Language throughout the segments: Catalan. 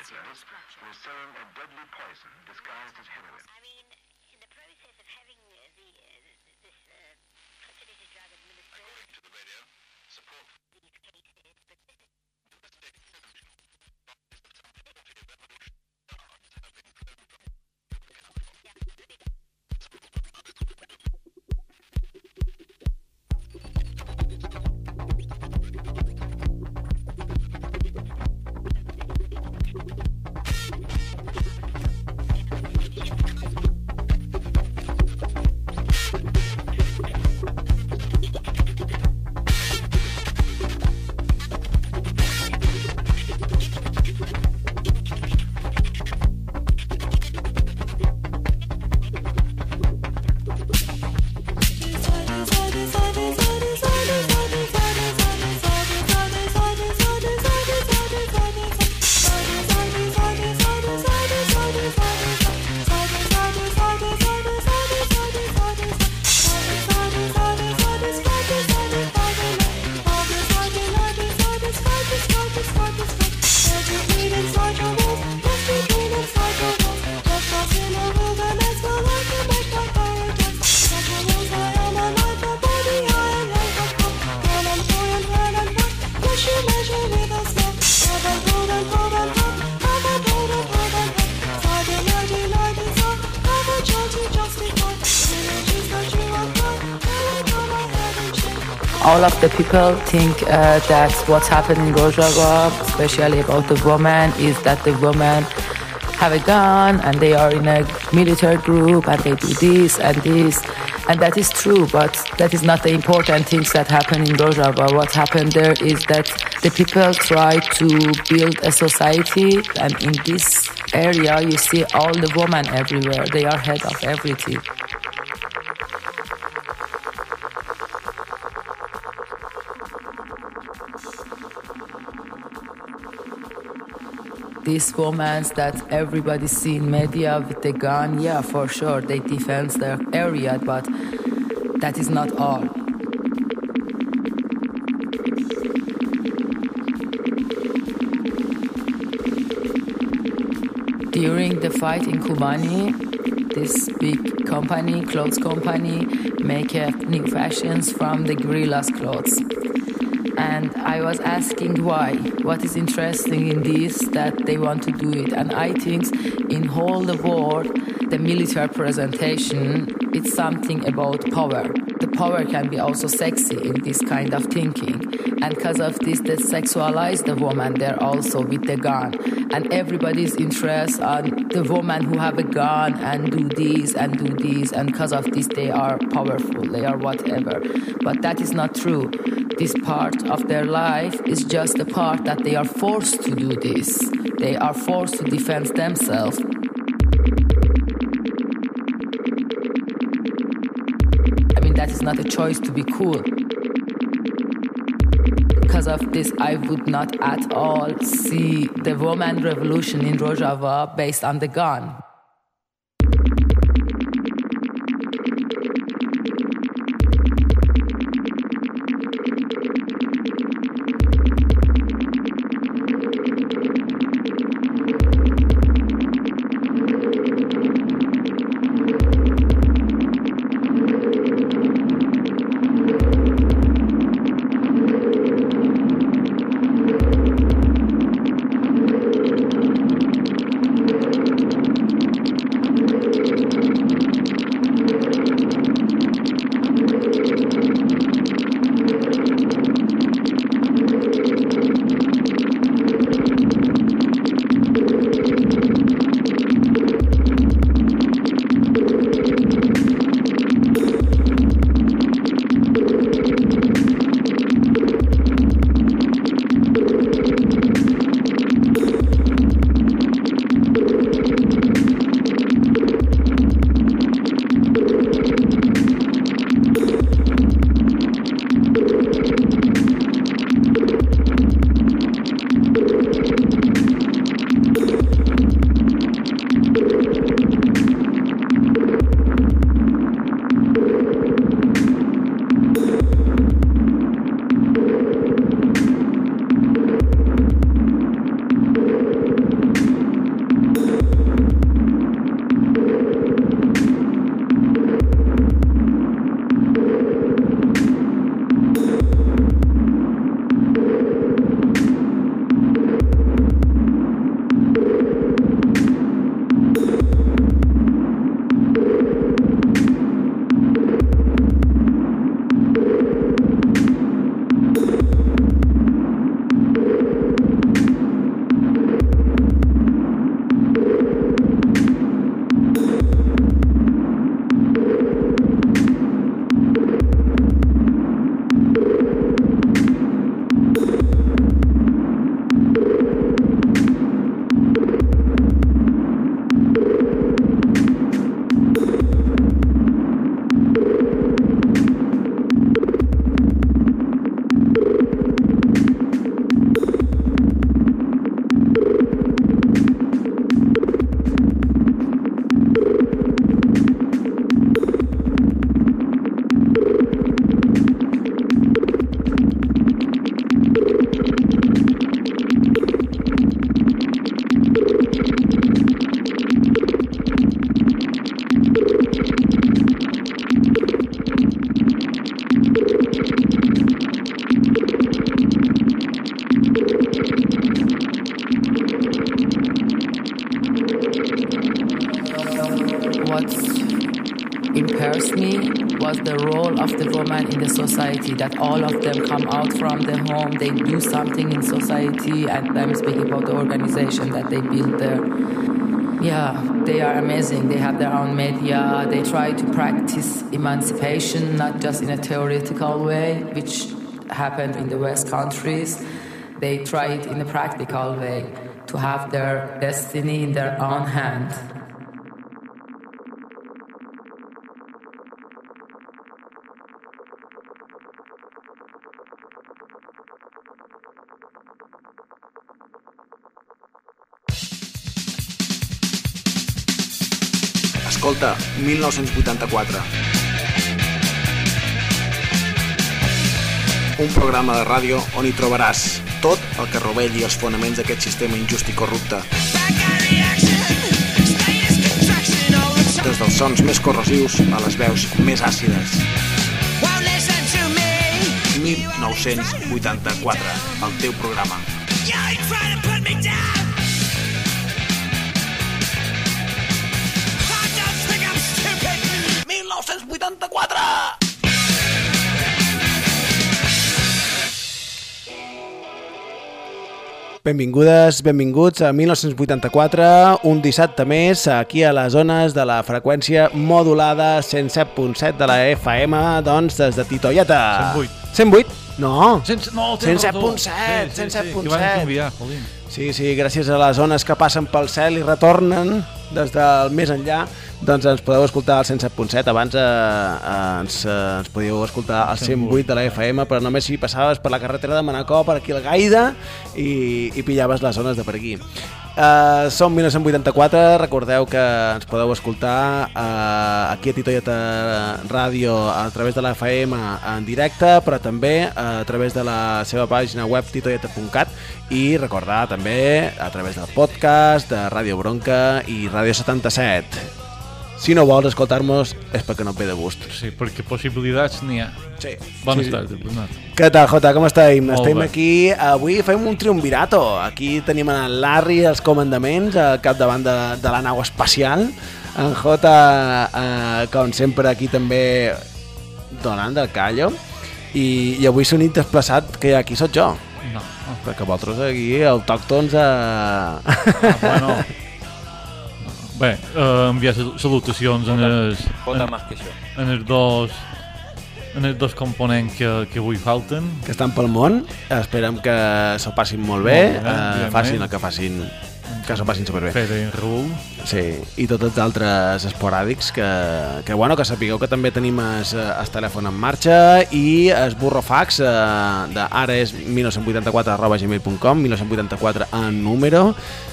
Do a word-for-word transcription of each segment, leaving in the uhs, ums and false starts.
smugglers who are selling a deadly poison disguised as heroin. I mean, in the process of having uh, the, uh, this uh, fertility drug administered... According to the radio, support... ...these cases, but this is... All of the people think uh, that what's happening in Rojava, especially about the woman, is that the women have a gun and they are in a military group and they do this and this. And that is true, but that is not the important things that happen in Rojava. What happened there is that the people try to build a society, and in this area you see all the women everywhere. They are head of everything. These women that everybody see in media with the gun, yeah, for sure, they defend their area, but that is not all. During the fight in Kobani, this big company, clothes company, make uh, new fashions from the guerrillas' clothes. And I was asking why, what is interesting in this that they want to do it. And I think in whole the world, the military presentation, it's something about power. The power can be also sexy in this kind of thinking. And because of this, they sexualize the woman there also with the gun. And everybody's interest on the woman who have a gun and do this and do this. And because of this, they are powerful, they are whatever. But that is not true. This part of their life is just a part that they are forced to do this. They are forced to defend themselves. I mean, that is not a choice to be cool. Because of this, I would not at all see the woman revolution in Rojava based on the gun. What impressed me was the role of the woman in the society, that all of them come out from the home, they do something in society, and I'm speaking about the organization that they built there. Yeah, they are amazing. They have their own media. They try to practice emancipation, not just in a theoretical way, which happened in the West countries. They try it in a practical way, to have their destiny in their own hand. Escolta, mil nou-cents vuitanta-quatre. Un programa de ràdio on hi trobaràs tot el que rovelli els fonaments d'aquest sistema injust i corrupte. Des dels sons més corrosius a les veus més àcides. mil nou-cents vuitanta-quatre, el teu programa. mil nou-cents vuitanta-quatre! Benvingudes, benvinguts a mil nou-cents vuitanta-quatre, un dissabte més, aquí a les zones de la freqüència modulada cent set punt set de la F M, doncs des de Titoieta. cent vuit. cent vuit? No, cent, no cent set punt set, cent set punt set. Sí, sí, gràcies a les zones que passen pel cel i retornen des del més enllà, doncs ens podeu escoltar al cent set punt set. Abans eh, eh, ens, eh, ens podíeu escoltar al cent vuit de la F M, però només si passaves per la carretera de Manacor, per aquí al Gaida, i, i pillaves les zones de per aquí. Uh, som mil nou-cents vuitanta-quatre, recordeu que ens podeu escoltar uh, aquí a Titoieta Ràdio a través de la F M en directe, però també uh, a través de la seva pàgina web titoieta punt cat, i recordar també a través del podcast de Ràdio Bronca i Ràdio setanta-set. Si no vols escoltar-nos és perquè no et ve de gust. Sí, perquè possibilitats n'hi ha. Sí. Bones sí. tardes, Bernat. Què tal, Jota? Com estem? Molt estem bé. aquí. Avui fem un triumvirato. Aquí tenim en Larry als comandaments, al capdavant de, de la nau espacial. En Jota, eh, com sempre, aquí també donant del callo. I, i avui s'ha unit desplaçat, que aquí sóc jo. No. no. Perquè vosaltres aquí, autòctons... A... Ah, bueno... Bé, uh, enviar salutacions en els, en, en els dos en els dos components que, que avui falten. Que estan pel món. Esperem que s'ho passin molt bé, molt bé uh, facin el que facin, que s'ho passin superbé. Fede i Raül. Sí, i tots els altres esporàdics que, que, bueno, que sapigueu que també tenim el, el telèfon en marxa i el burrofax uh, d'ara és mil nou-cents vuitanta-quatre arroba gmail punt com, mil nou-cents vuitanta-quatre en número.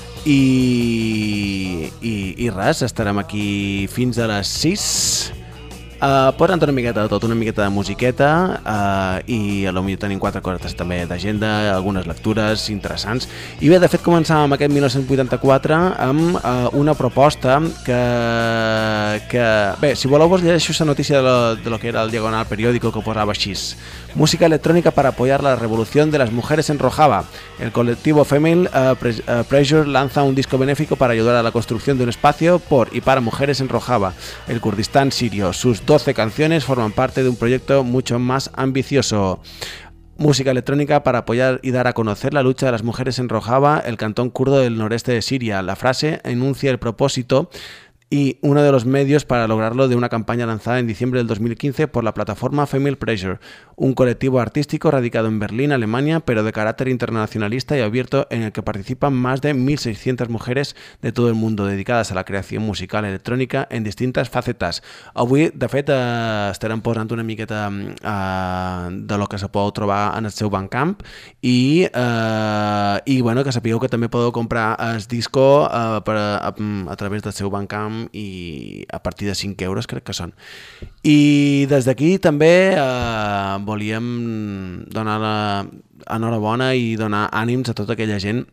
I, i, i res, estarem aquí fins a les sis, uh, posant una miqueta de tot, una miqueta de musiqueta, uh, i potser tenim quatre coses també d'agenda, algunes lectures interessants. I bé, de fet començàvem aquest mil nou-cents vuitanta-quatre amb uh, una proposta que, que... Bé, si voleu vos llegeixo la notícia de lo, de lo que era el Diagonal periódico, que posava així: música electrónica para apoyar la revolución de las mujeres en Rojava. El colectivo Female uh, Pre- uh, Pressure lanza un disco benéfico para ayudar a la construcción de un espacio por y para mujeres en Rojava, el Kurdistán sirio. Sus doce canciones forman parte de un proyecto mucho más ambicioso. Música electrónica para apoyar y dar a conocer la lucha de las mujeres en Rojava, el cantón kurdo del noreste de Siria. La frase enuncia el propósito y uno de los medios para lograrlo de una campaña lanzada en diciembre del dos mil quince por la plataforma Female Pressure, un colectivo artístico radicado en Berlín, Alemania, pero de carácter internacionalista y abierto, en el que participan más de mil seiscientas mujeres de todo el mundo dedicadas a la creación musical electrónica en distintas facetas. Avui, de fet, eh, estarem posant una miqueta eh, de lo que se podeu trobar en el seu Bandcamp i, eh, i bueno, que sapigueu que també podeu comprar el disco eh, per, a, a través del seu Bandcamp i a partir de cinc euros crec que són. I des d'aquí també eh, volíem donar la enhorabona i donar ànims a tota aquella gent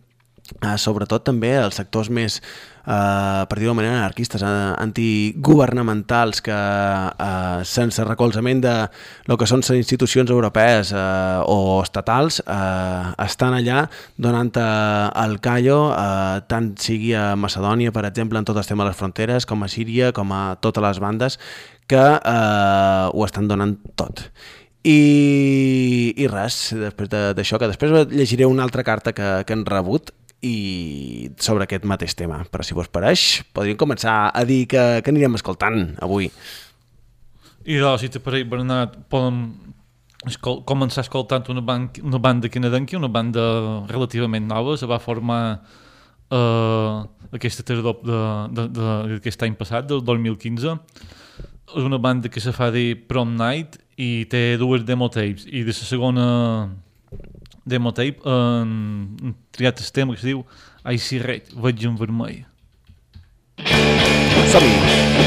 Uh, sobretot també els sectors més, uh, per dir-ho d'una manera, anarquistes, uh, antiguvernamentals, que uh, sense recolzament de lo que són les institucions europees uh, o estatals uh, estan allà donant uh, el callo, uh, tant sigui a Macedònia, per exemple, en tot el tema de les fronteres, com a Síria, com a totes les bandes, que uh, ho estan donant tot. I, i res, després d'això, que després llegiré una altra carta que, que han rebut i sobre aquest mateix tema, però si vos pareix podríem començar a dir que, que anirem escoltant avui. I doncs, si te pareix, Bernat, podem escol començar escoltant una, una banda canadenca, una banda relativament nova, se va formar uh, aquesta tardor d'aquest any passat, del dos mil quinze. És una banda que se fa dir Prom Night i té dues demo tapes, i de la segona demo tape han triat el tema que es diu I See Red, veig en vermell. Som-hi!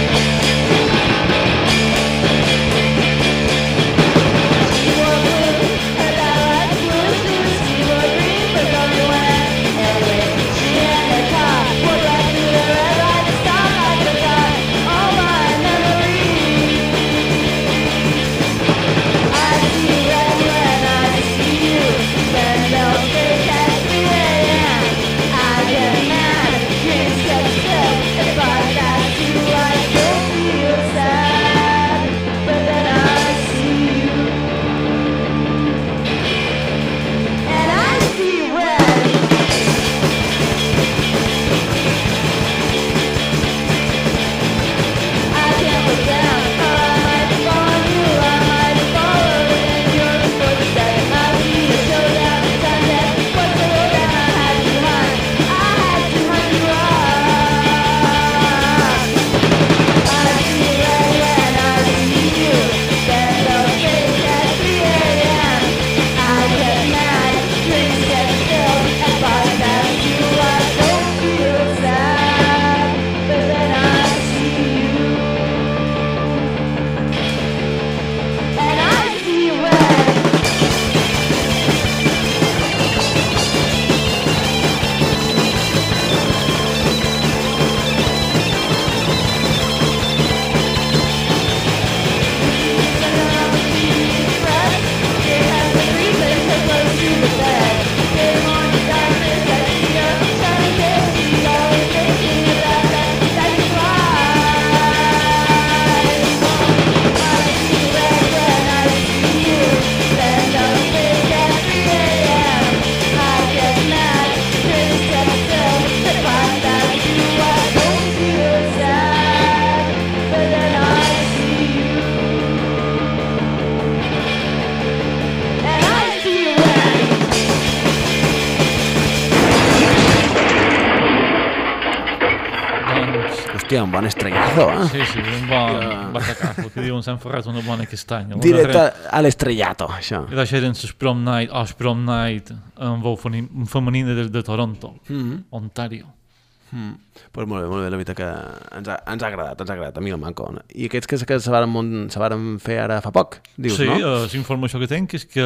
Hòstia, un bon estrellazo, eh? Sí, sí, un bon batacazo, que diuen s'han ferrat una bona castanya. Directe a l'estrellato, això. I d'això eren les Prom Night, o Prom Night en veu femenina de, de Toronto, mm-hmm. Ontario. Mm. Pues molt bé, molt bé, la veritat que ens ha, ens ha agradat, ens ha agradat, a mi el manco. I aquests que, que se varen, se varen fer ara fa poc, dius, sí, no? Sí, uh, l'informació que tenc és que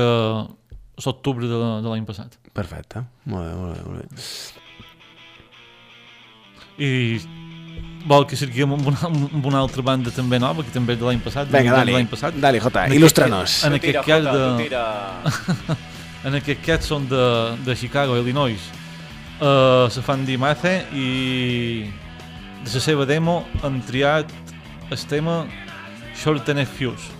és octubre de, de l'any passat. Perfecte, molt bé, molt bé, molt bé. I vol que seguim amb una, amb una altra banda també nova, que també és de l'any passat. Vinga, dali, dali, Jota, il·lustranos. En aquest cas de... en aquest cas són de, de Chicago, Illinois. Uh, se fan dir Mathe i de la seva demo han triat el tema Short and Fuse.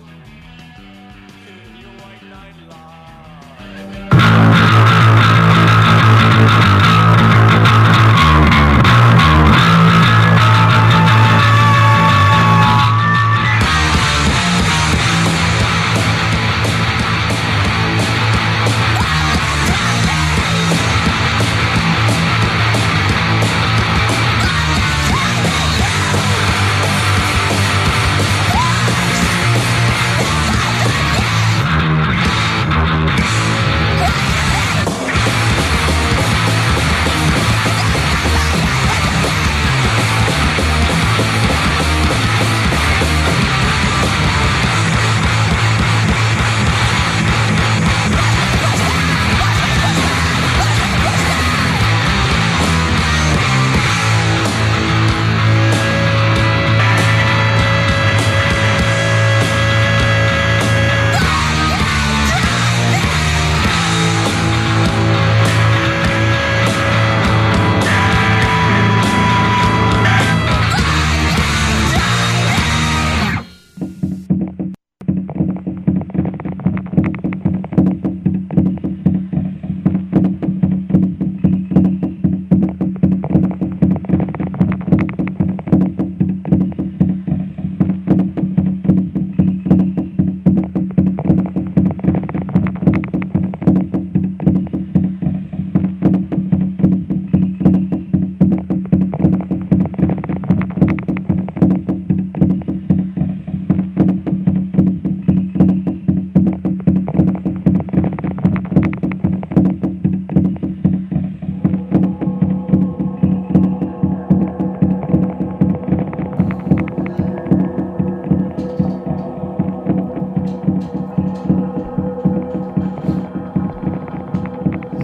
We'll be right back.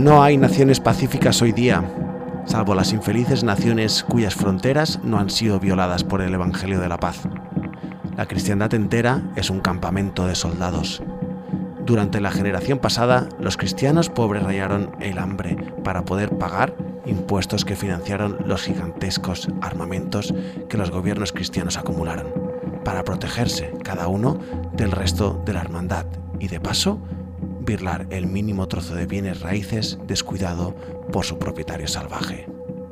No hay naciones pacíficas hoy día, salvo las infelices naciones cuyas fronteras no han sido violadas por el Evangelio de la Paz. La cristiandad entera es un campamento de soldados. Durante la generación pasada, los cristianos pobres rayaron el hambre para poder pagar impuestos que financiaron los gigantescos armamentos que los gobiernos cristianos acumularon, para protegerse cada uno del resto de la hermandad y, de paso, birlar el mínimo trozo de bienes raíces descuidado por su propietario salvaje.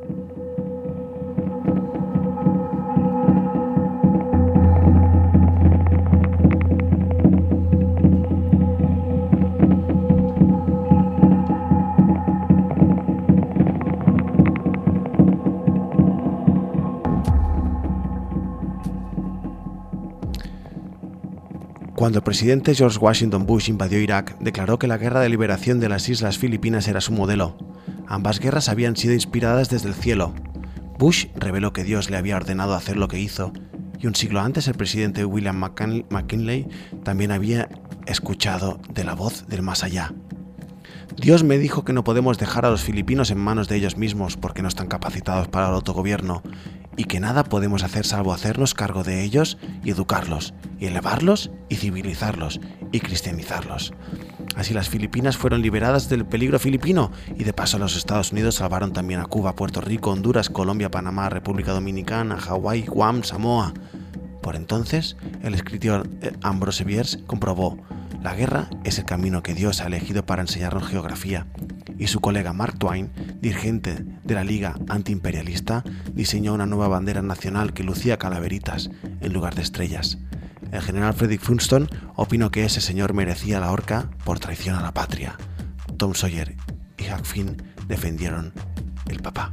Cuando el presidente George Washington Bush invadió Irak, declaró que la guerra de liberación de las Islas Filipinas era su modelo. Ambas guerras habían sido inspiradas desde el cielo. Bush reveló que Dios le había ordenado hacer lo que hizo, y un siglo antes el presidente William McKinley también había escuchado de la voz del más allá. Dios me dijo que no podemos dejar a los filipinos en manos de ellos mismos porque no están capacitados para el autogobierno, y que nada podemos hacer salvo hacernos cargo de ellos y educarlos, y elevarlos y civilizarlos y cristianizarlos. Así las Filipinas fueron liberadas del peligro filipino y de paso los Estados Unidos salvaron también a Cuba, Puerto Rico, Honduras, Colombia, Panamá, República Dominicana, Hawái, Guam, Samoa. Por entonces, el escritor Ambrose Bierce comprobó: la guerra es el camino que Dios ha elegido para enseñarnos geografía. Y su colega Mark Twain, dirigente de la Liga Antiimperialista, diseñó una nueva bandera nacional que lucía calaveritas en lugar de estrellas. El general Frederick Funston opinó que ese señor merecía la horca por traición a la patria. Tom Sawyer y Huck Finn defendieron el papá.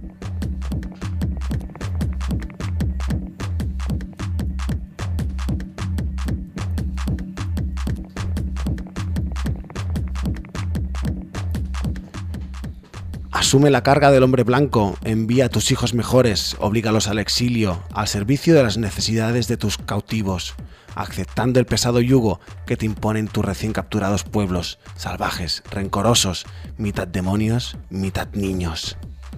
Asume la carga del hombre blanco, envía a tus hijos mejores, oblígalos al exilio, al servicio de las necesidades de tus cautivos, aceptando el pesado yugo que te imponen tus recién capturados pueblos, salvajes, rencorosos, mitad demonios, mitad niños.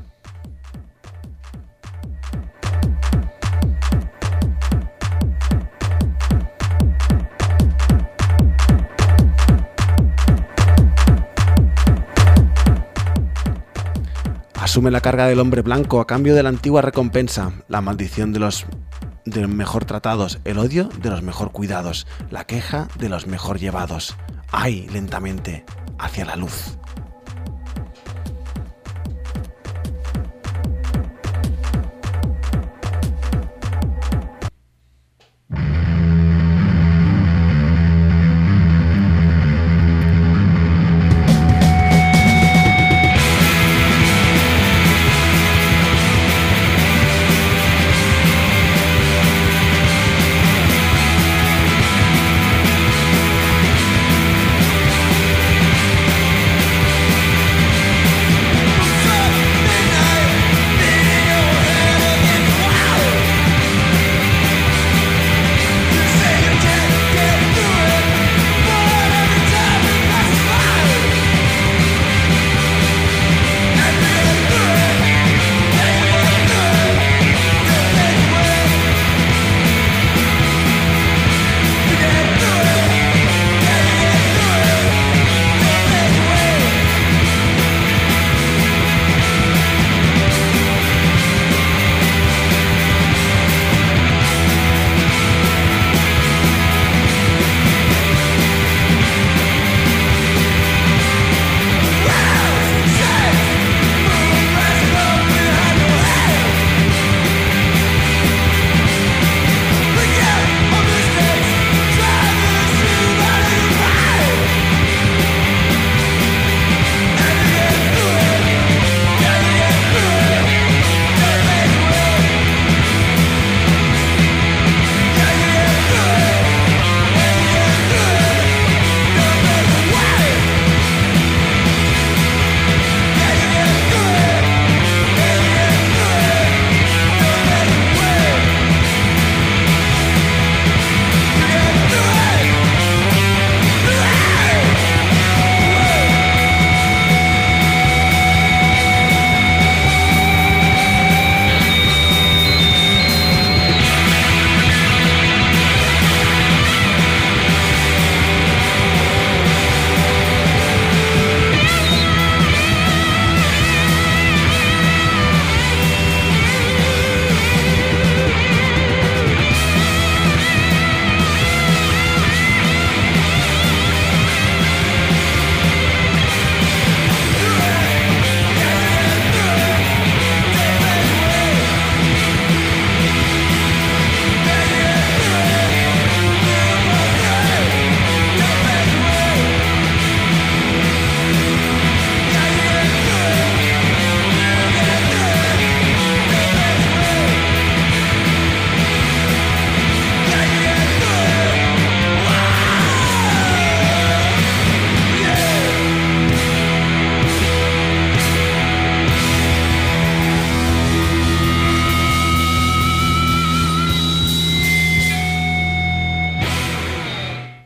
Asume la carga del hombre blanco a cambio de la antigua recompensa, la maldición de los de los mejor tratados, el odio de los mejor cuidados, la queja de los mejor llevados. ¡Ay, lentamente, hacia la luz!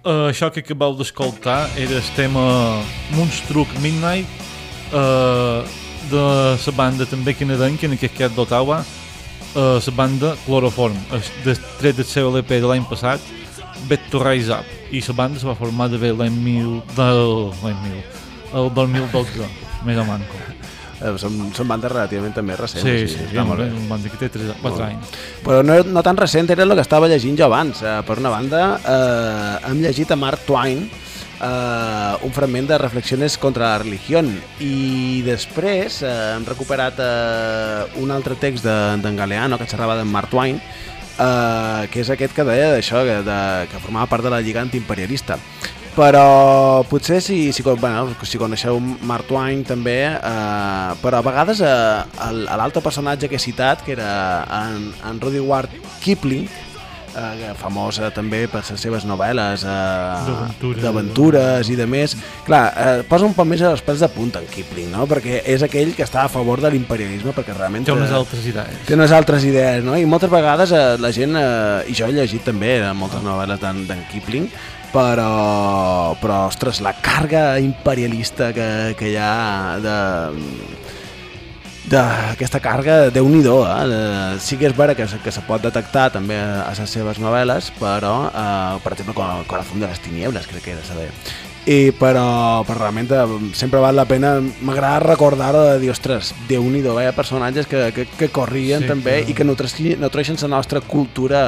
Uh, això que acabeu d'escoltar era el tema Moonstruck Midnight uh, de la banda també canadenca, en aquest cas d'Ottawa, uh, la banda Chloroform, de, tret del seu L P de l'any passat, Bet to Rise Up, i la banda se va formar de bé l'any mil, del, l'any mil, el dos mil dotze, més o manco. Eh, són, són bandes relativament també recents. Sí, sí, sí, sí, sí, un banda que té tres, quatre anys. Però no, no tan recent, era el que estava llegint jo abans. Eh, per una banda, eh, hem llegit a Mark Twain eh, un fragment de Reflexiones contra la religión, i després eh, hem recuperat eh, un altre text d'en de, Galeano que xerrava d'en Mark Twain, eh, que és aquest que deia d'això, que, de, que formava part de la Lliga Antiimperialista. Però potser si, si, bueno, si coneixeu Mark Twain també, eh, però a vegades eh, l'altre personatge que he citat, que era en, en Rudyard Kipling, eh, famós eh, també per les seves novel·les eh, d'aventures i de més, clar, eh, posa un poc més els pèls de punta en Kipling, no? Perquè és aquell que està a favor de l'imperialisme, perquè realment té unes altres idees. Té unes altres idees, no? I moltes vegades eh, la gent, eh, i jo he llegit també eh, moltes novel·les d'en Kipling, però, però ostres, la càrrega imperialista que, que hi ha de d'aquesta càrrega, Déu-n'hi-do, eh? Sí que és vera que, que se pot detectar també a les seves novel·les, però eh, per exemple Corazón de les Tinieblas crec que era saber. I però, però realment sempre val la pena, m'agrada recordar-ho de dir, ostres, Déu-n'hi-do, hi ha personatges que, que, que corrien sí, també que... i que nutreixen la nostra cultura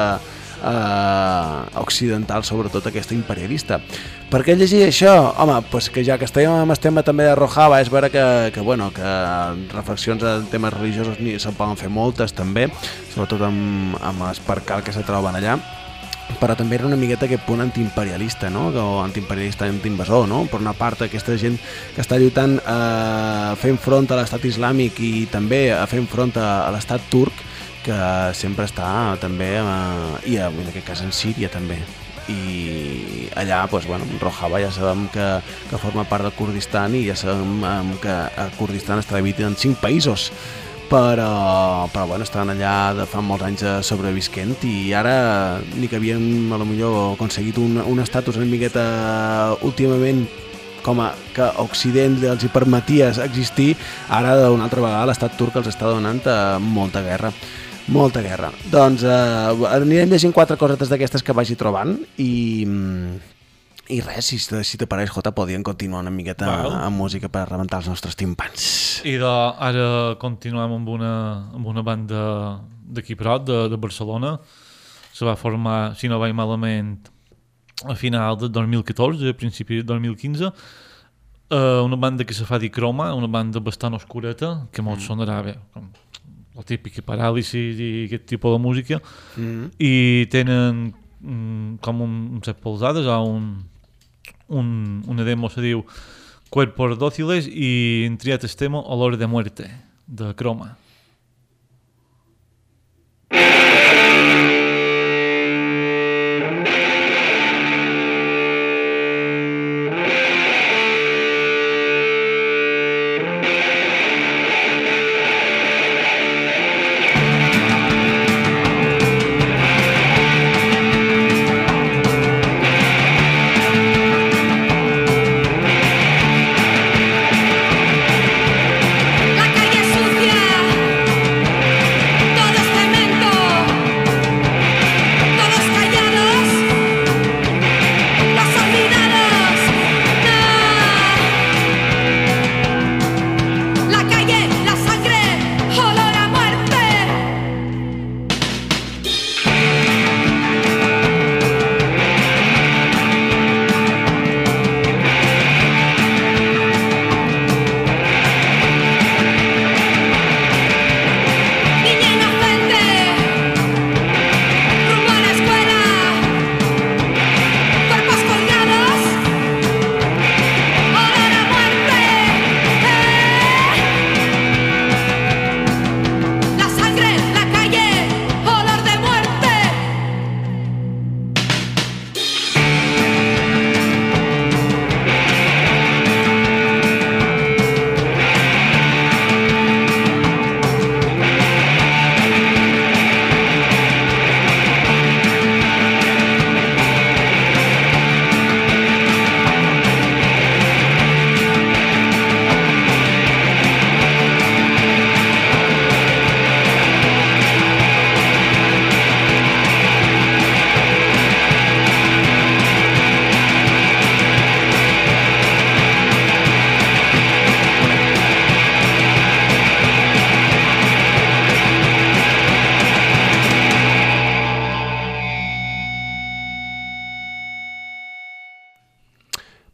Uh, occidental, sobretot aquesta imperialista. Per què llegir això? Home, pues que ja que estàvem amb el tema també de Rojava, és vera que, que, bueno, que reflexions en temes religiosos ni se'n poden fer moltes també, sobretot amb, amb el percal que se troben allà, però també era una miqueta aquest punt antiimperialista, no? O antiimperialista, antiinvasor, no? Per una part, aquesta gent que està lluitant eh, fent front a l'estat islàmic i també fent front a, a l'estat turc, que sempre està també eh, i en aquest cas en Síria també, i allà doncs, bueno, Rojava ja sabem que, que forma part del Kurdistan i ja sabem eh, que el Kurdistan està dividit en cinc països, però, però bueno, estaven allà de fa molts anys sobrevisquent i ara ni que havien a lo millor aconseguit un, un estatus una miqueta últimament com a que Occident els hi permetia existir, ara d'una altra vegada l'estat turc els està donant eh, molta guerra. Molta guerra. Doncs eh, anirem llegint quatre cosetes d'aquestes que vagi trobant i, i res, si, si t'apareix, Jota, podien continuar una miqueta Val. amb música per rebentar els nostres timpans. I de, ara continuem amb una, amb una banda d'aquí prop, de, de Barcelona. Se va formar, si no vaig malament, a final del dos mil catorze, a principi del dos mil quinze. Uh, una banda que se fa dir Croma, una banda bastant oscureta, que molt mm. sonarà bé, com la típica paràlisi i aquest tipus de música, mm. i tenen mm, com un, un set polsades, a un, un, una demo se diu Cuerpos Dóciles i en triat el tema Olor de Muerte, de Croma. La calle sucia.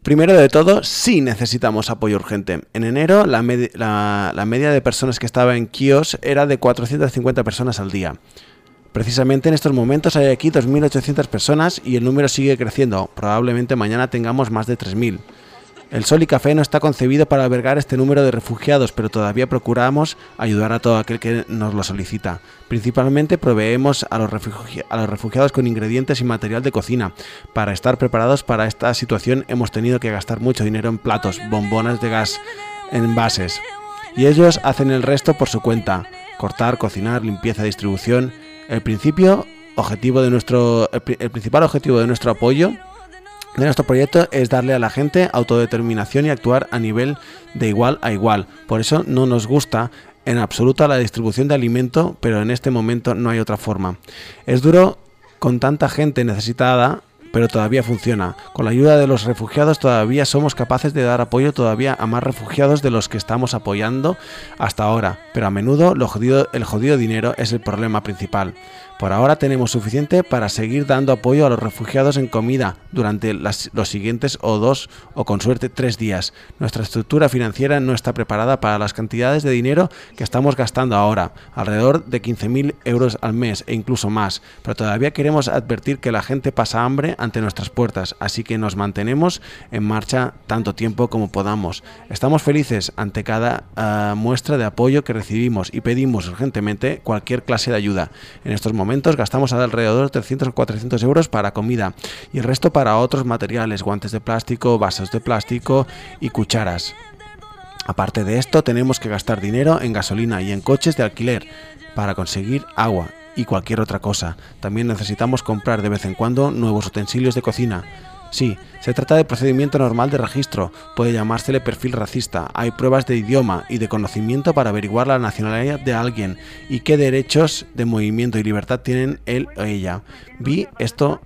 Primero de todo, sí necesitamos apoyo urgente. En enero, la, med- la, la media de personas que estaba en kiosks era de cuatrocientas cincuenta personas al día. Precisamente en estos momentos hay aquí dos mil ochocientas personas y el número sigue creciendo. Probablemente mañana tengamos más de tres mil. El Sol y Café no está concebido para albergar este número de refugiados, pero todavía procuramos ayudar a todo aquel que nos lo solicita. Principalmente proveemos a los, refugi- a los refugiados con ingredientes y material de cocina. Para estar preparados para esta situación hemos tenido que gastar mucho dinero en platos, bombonas de gas, envases. Y ellos hacen el resto por su cuenta. Cortar, cocinar, limpieza, distribución. El principio objetivo de nuestro, el, el principal objetivo de nuestro apoyo de nuestro proyecto es darle a la gente autodeterminación y actuar a nivel de igual a igual. Por eso no nos gusta en absoluto la distribución de alimento, pero en este momento no hay otra forma. Es duro con tanta gente necesitada, pero todavía funciona. Con la ayuda de los refugiados todavía somos capaces de dar apoyo todavía a más refugiados de los que estamos apoyando hasta ahora, pero a menudo lo jodido, el jodido dinero es el problema principal. Por ahora tenemos suficiente para seguir dando apoyo a los refugiados en comida durante las, los siguientes o dos o con suerte tres días. Nuestra estructura financiera no está preparada para las cantidades de dinero que estamos gastando ahora, alrededor de quince mil euros al mes e incluso más, pero todavía queremos advertir que la gente pasa hambre ante nuestras puertas, así que nos mantenemos en marcha tanto tiempo como podamos. Estamos felices ante cada uh, muestra de apoyo que recibimos y pedimos urgentemente cualquier clase de ayuda. En estos momentos momentos gastamos alrededor de trescientos o cuatrocientos euros para comida y el resto para otros materiales, guantes de plástico, vasos de plástico y cucharas. Aparte de esto, tenemos que gastar dinero en gasolina y en coches de alquiler para conseguir agua y cualquier otra cosa. También necesitamos comprar de vez en cuando nuevos utensilios de cocina. Sí, se trata de procedimiento normal de registro, puede llamársele perfil racista, hay pruebas de idioma y de conocimiento para averiguar la nacionalidad de alguien y qué derechos de movimiento y libertad tienen él o ella. Vi esto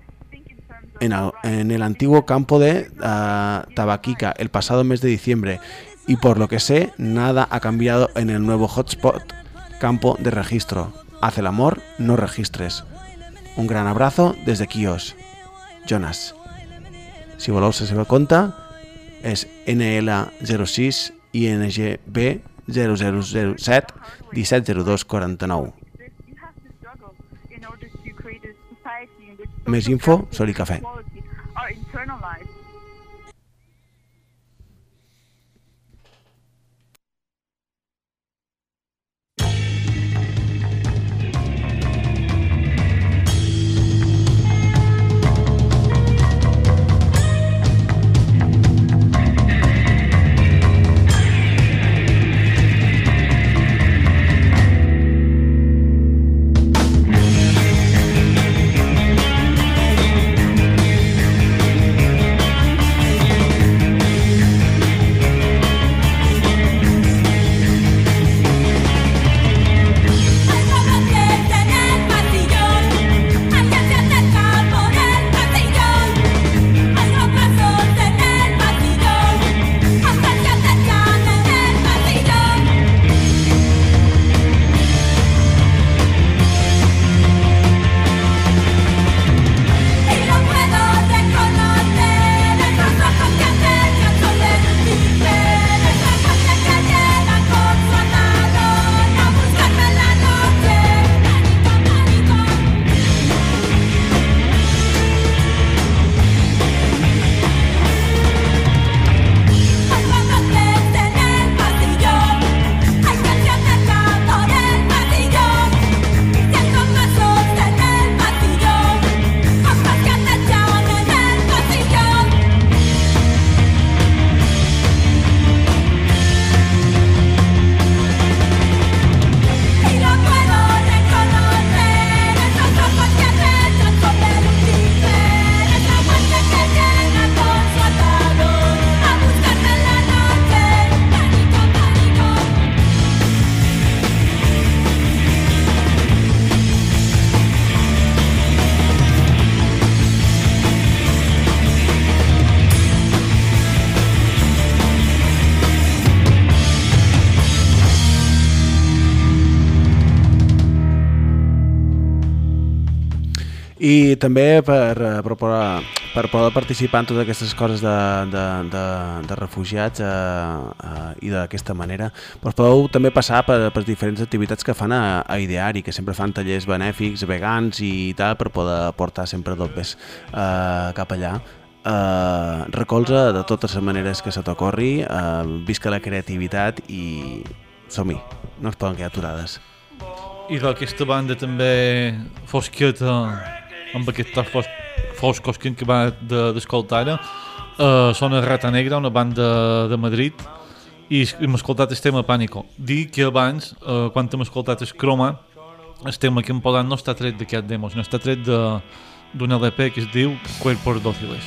en, en el antiguo campo de uh, Tabaquica el pasado mes de diciembre y por lo que sé, nada ha cambiado en el nuevo hotspot campo de registro. Haz el amor, no registres. Un gran abrazo desde Kios. Jonas. Si voleu la seva compte, és N L zero sis I N G B zero zero zero set disset zero dos quaranta-nou. Més info, Sol i Cafè. I també per, per, per poder participar en totes aquestes coses de, de, de, de refugiats eh, eh, i d'aquesta manera. Però podeu també passar per, per diferents activitats que fan a, a Ideari, que sempre fan tallers benèfics, vegans i tal, per poder portar sempre dobbes eh, cap allà. Eh, recolza de totes les maneres que se t'ocorri, eh, visca la creativitat i som-hi, no es poden quedar aturades. I d'aquesta banda també fosqueta, amb aquest to fos, foscos que hem acabat d'escoltar ara, uh, són a Rata Negra, una banda de Madrid, i hem escoltat el tema Pànico. Dic que abans, uh, quan hem escoltat el Croma, el tema que hem posat no està tret d'aquest demos, no està tret d'un L P que es diu Cuerpos Dóciles.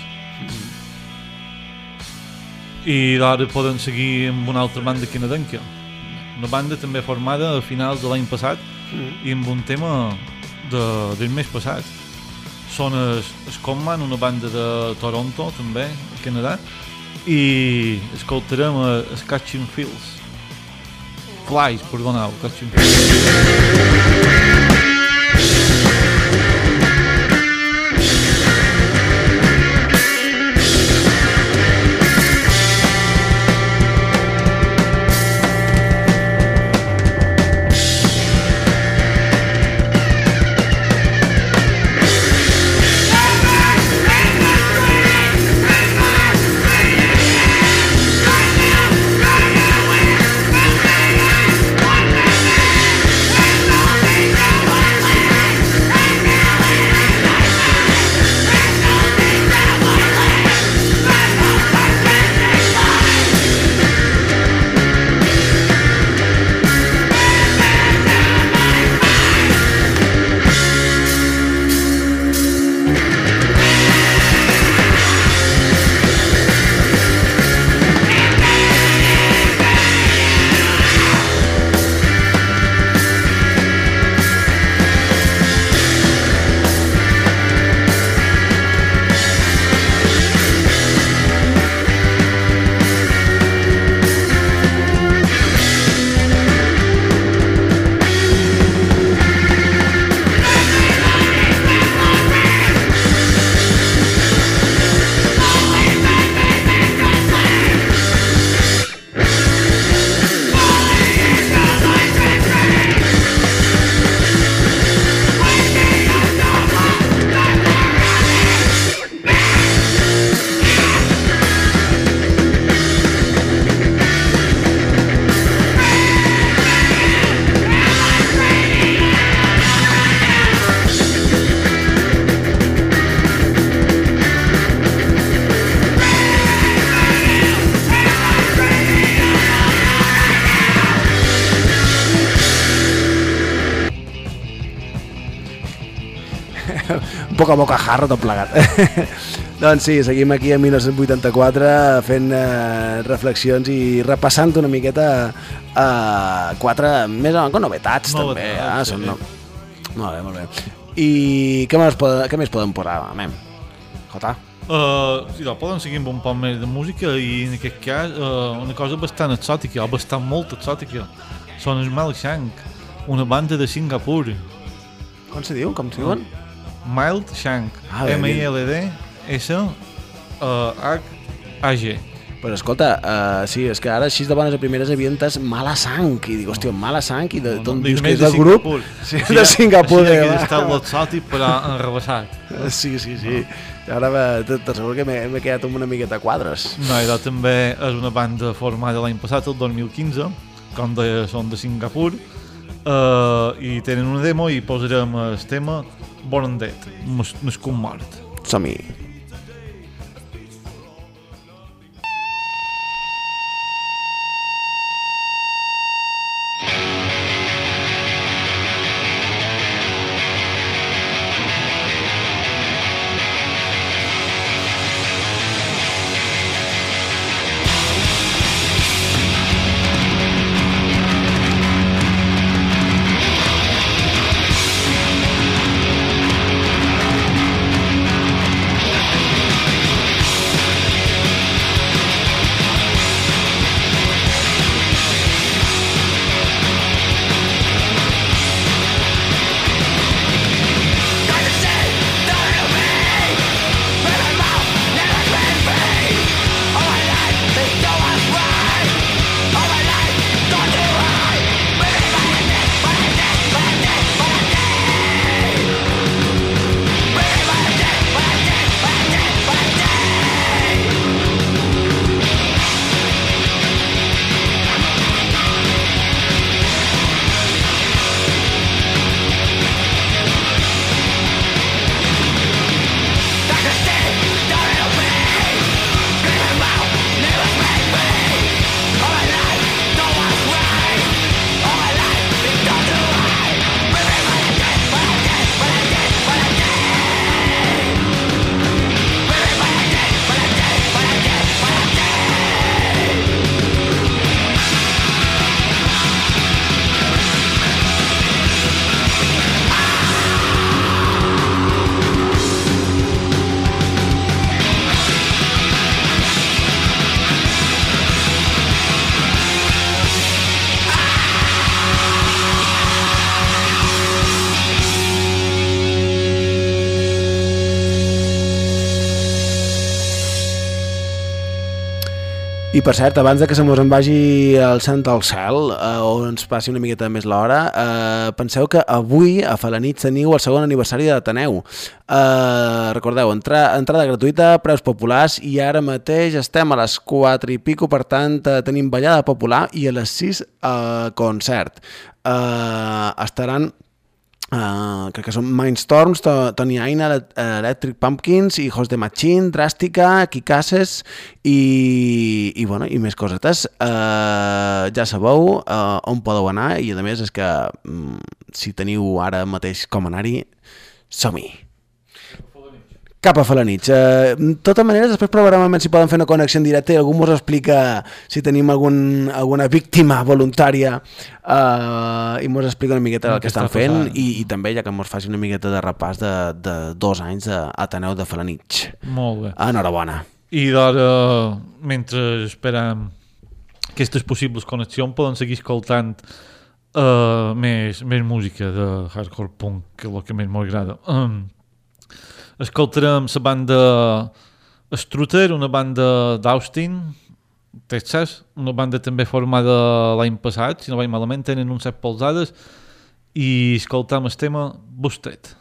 I ara poden seguir amb una altra banda canadenca, una banda també formada a finals de l'any passat mm. i amb un tema de, del mes passat. Són els Scotman, una banda de Toronto també, a Canadà, i escoltarem els Catching Fields Flies, perdoneu, Catching Fields. Poc a poc a jarro tot plegat. Doncs sí, seguim aquí a dinou vuitanta-quatre fent eh, reflexions i repassant una miqueta eh, quatre més o menys novetats no, també. No, ah, sí, són, sí. No... Molt bé, molt bé. I què més, pod què més podem posar, mem? Jota? Uh, sí, no, poden seguir amb un poc més de música i en aquest cas uh, una cosa bastant exòtica, o bastant molt exòtica. Són els Mild Shank, una banda de Singapur. Com se diu? Com se diuen? Mild Shank, ah, M I L D S H A G. Però escolta, uh, sí, és que ara així de bones a primeres havien entès Mala Sang, i dic, hòstia, Mala Sang, i d'on no, no, dius que és del grup? Sí, sí, de Singapur. Així que està l'exòtic, però enrebaçat. Sí, sí, sí. Ara t'asseguro que m'he quedat amb una miqueta a quadres. No, i també és una banda formada l'any passat, el dos mil quinze, com deia, són de Singapur, uh, i tenen una demo i posarem el tema Born Dead, nascut mort. Som-hi. Yeah. I per cert, abans de que se mos en vagi el sant al cel, eh, o ens passi una miqueta més l'hora, eh, penseu que avui a Felanitx teniu el segon aniversari de l'Ateneu. Eh, recordeu, entra, entrada gratuïta, preus populars, i ara mateix estem a les quatre i pico, per tant eh, tenim ballada popular i a les sis eh, concert. Eh, estaran... Uh, crec que són Mindstorms, Tony Aina, Electric Pumpkins, Hijos de Machine, Drástica, Kikasses i, i, bueno, i més cosetes. Uh, ja sabeu uh, on podeu anar, i a més és que um, si teniu ara mateix com anar-hi, som-hi. Cap a Felanitx. Eh, de totes maneres, després provarem si poden fer una connexió en directe i algú ens explica si tenim algun, alguna víctima voluntària eh, i ens explica una miqueta el que estan fent i, i també ja que ens faci una miqueta de repàs de, de dos anys d'Ateneu de Felanitx. Molt bé. Enhorabona. I d'ara, mentre esperem aquestes possibles connexions, poden seguir escoltant uh, més, més música de hardcore punk, que és el que més m'agrada. Um, Escoltarem la banda Strutter, una banda d'Austin, Texas, una banda també formada l'any passat, si no vaig malament, tenen uns set polzades, i escoltam el tema Busted.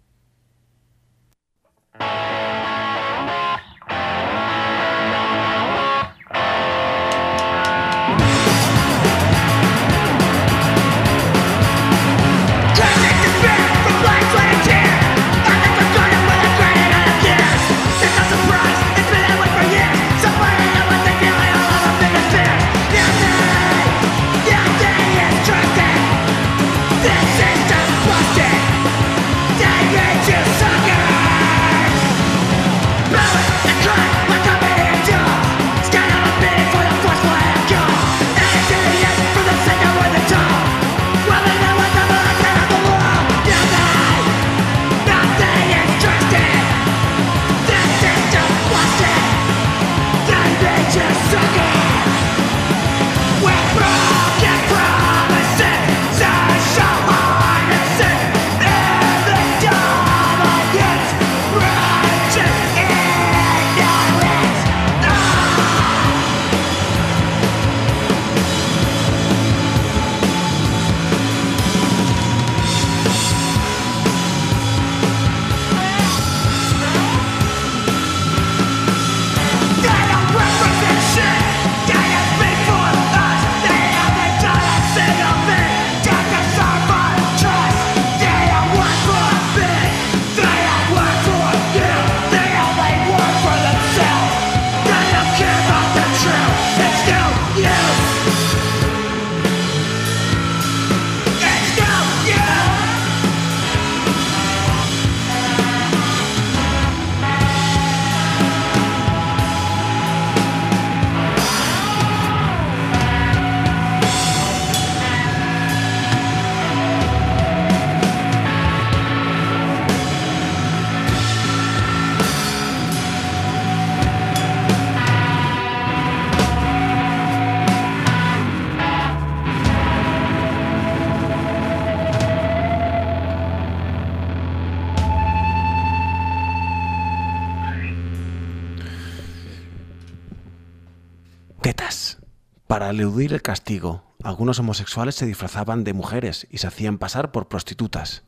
Para eludir el castigo, algunos homosexuales se disfrazaban de mujeres y se hacían pasar por prostitutas.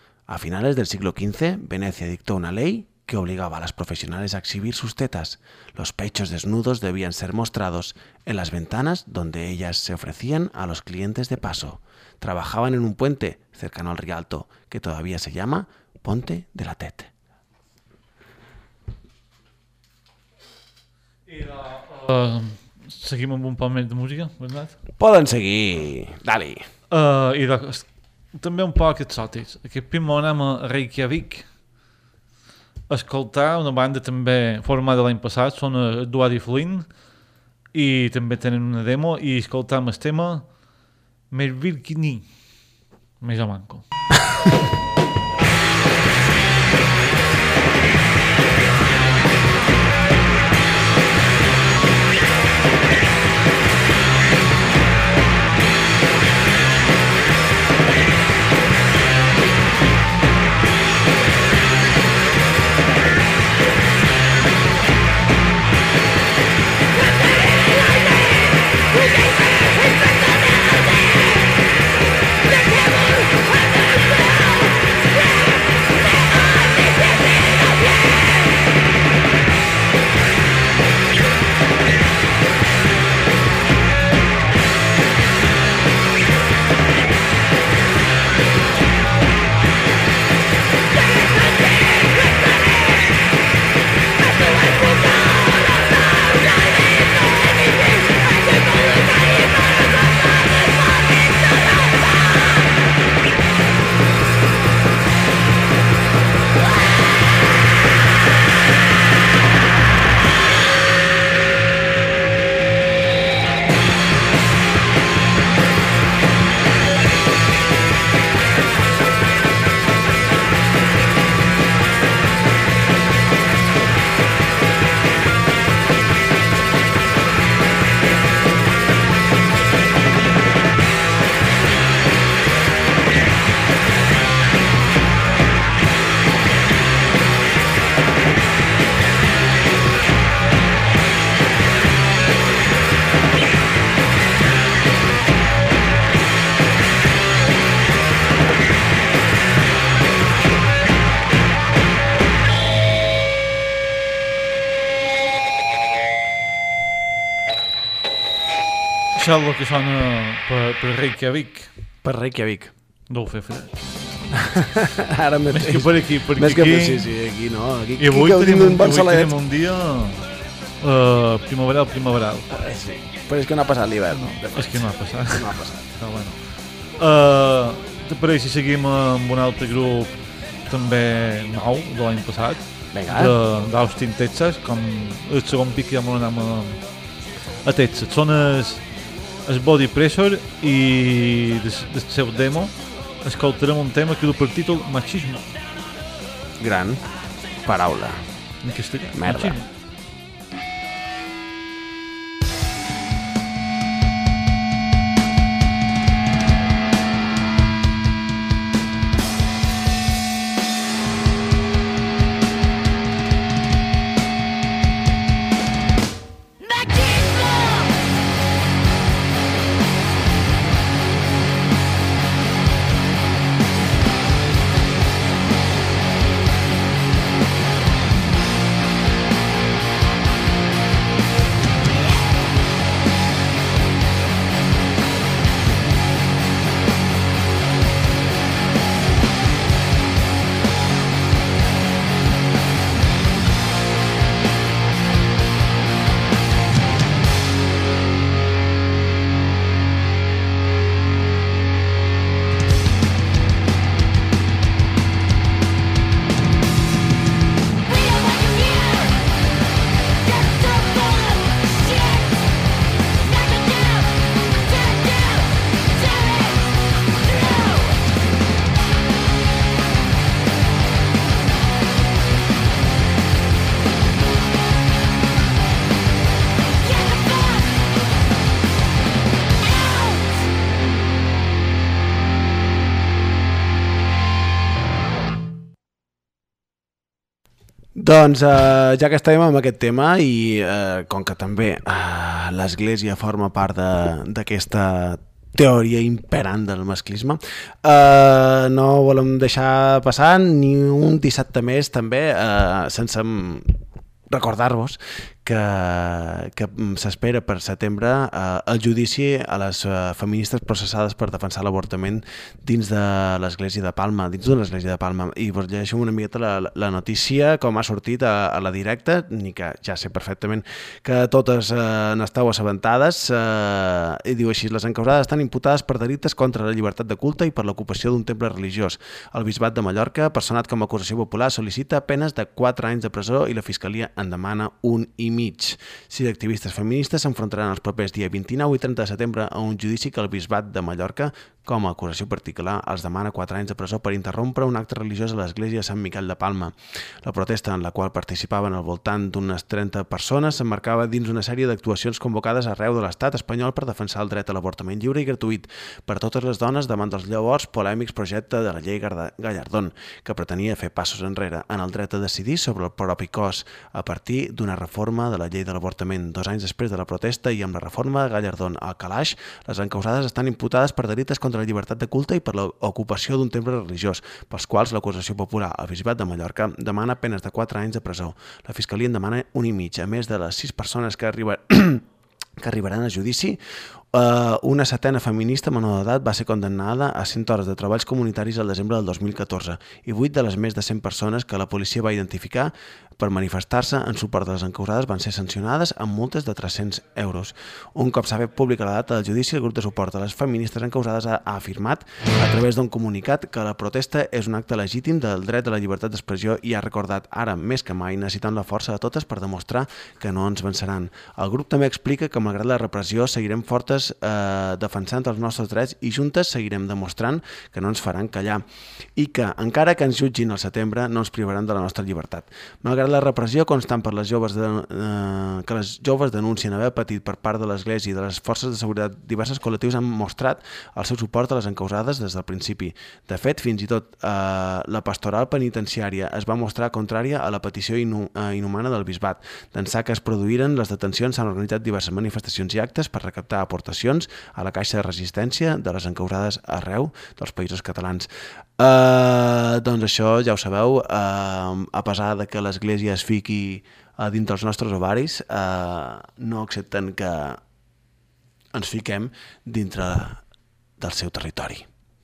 A finales del siglo quince, Venecia dictó una ley que obligaba a las profesionales a exhibir sus tetas. Los pechos desnudos debían ser mostrados en las ventanas donde ellas se ofrecían a los clientes de paso. Trabajaban en un puente cercano al Rialto, que todavía se llama Ponte de la Tet. I de, uh, seguim amb un poc més de música, Bernat? Poden seguir, dali. Uh, I de, també un poc exòtics. Aquest primer anem a Reykjavik a escoltar una banda també formada l'any passat, són Eduard i Flynn, i també tenen una demo, i escoltam el tema Mervirkini, més a manco. We're això és el que sona per, per Reykjavik. Per Reykjavik. Deu fer fred. Ara Més que per aquí, perquè Més que aquí... per, sí, sí, aquí no. Aquí, I avui aquí tenim, un bon avui solet. tenim un dia uh, primaveral, primaveral. Eh, sí. Però és que no ha passat l'hivern. No, és que no ha passat. No ha passat. Però bueno. Uh, te pareix si seguim amb un altre grup també nou de l'any passat, Vinga. d'Austin, Texas, com el segon pic ja m'ho anem a, a Texas. Són els, els Body Pressure i del, del seu demo escoltarem un tema que du per títol Machismo. Gran paraula. En castellà. Merda. Machismo. Doncs eh, ja que estem amb aquest tema i eh, com que també eh, l'Església forma part d'aquesta teoria imperant del masclisme, eh, no volem deixar passar ni un dissabte més també eh, sense recordar-vos que, que s'espera per setembre eh, el judici a les eh, feministes processades per defensar l'avortament dins de l'Església de Palma, dins d'una Església de Palma. I vos llegeixo una miqueta la, la notícia com ha sortit a, a la directa, ni que ja sé perfectament que totes eh, n'esteu assabentades, eh, i diu així: les encausades estan imputades per delictes contra la llibertat de culte i per l'ocupació d'un temple religiós. El Bisbat de Mallorca, personat com a acusació popular, sol·licita penes de quatre anys de presó i la Fiscalia en demana un i mig. Sis activistes feministes s'enfrontaran els propers dia vint-i-nou i trenta de setembre a un judici que el Bisbat de Mallorca, com a acusació particular, els demana quatre anys de presó per interrompre un acte religiós a l'església de Sant Miquel de Palma. La protesta, en la qual participaven al voltant d'unes trenta persones, s'emmarcava dins una sèrie d'actuacions convocades arreu de l'estat espanyol per defensar el dret a l'avortament lliure i gratuït per a totes les dones davant dels llavors polèmics projecte de la llei Gallardón, que pretenia fer passos enrere en el dret a decidir sobre el propi cos a partir d'una reforma de la llei de l'avortament. Dos anys després de la protesta i amb la reforma de Gallardón al calaix, les encausades estan imputades per delictes contra la llibertat de culte i per l'ocupació d'un temple religiós, pels quals l'acusació popular al Bisbat de Mallorca demana penes de quatre anys de presó. La Fiscalia en demana un i mig, a més de les sis persones que, arriba... que arribaran a judici. Uh, una setena feminista menor d'edat va ser condemnada a cent hores de treballs comunitaris al desembre del dos mil catorze i vuit de les més de cent persones que la policia va identificar per manifestar-se en suport de les encausades van ser sancionades amb multes de tres-cents euros. Un cop s'ha fet pública la data del judici, el grup de suport a les feministes encausades ha afirmat a través d'un comunicat que la protesta és un acte legítim del dret a la llibertat d'expressió i ha recordat ara més que mai necessitant la força de totes per demostrar que no ens venceran. El grup també explica que malgrat la repressió seguirem fortes eh, defensant els nostres drets i juntes seguirem demostrant que no ens faran callar i que encara que ens jutgin al setembre no ens privaran de la nostra llibertat. Malgrat la repressió constant per les joves de, eh, que les joves denuncien haver patit per part de l'Església i de les forces de seguretat, diversos col·lectius han mostrat el seu suport a les encausades des del principi. De fet, fins i tot eh, la pastoral penitenciària es va mostrar contrària a la petició inu, eh, inhumana del Bisbat. D'ençà que es produïren les detencions s'han organitzat diverses manifestacions i actes per recaptar aportacions a la caixa de resistència de les encausades arreu dels països catalans. Uh, doncs això ja ho sabeu, uh, a pesar de que l'Església es fiqui uh, dins dels nostres ovaris, uh, no accepten que ens fiquem dintre del seu territori.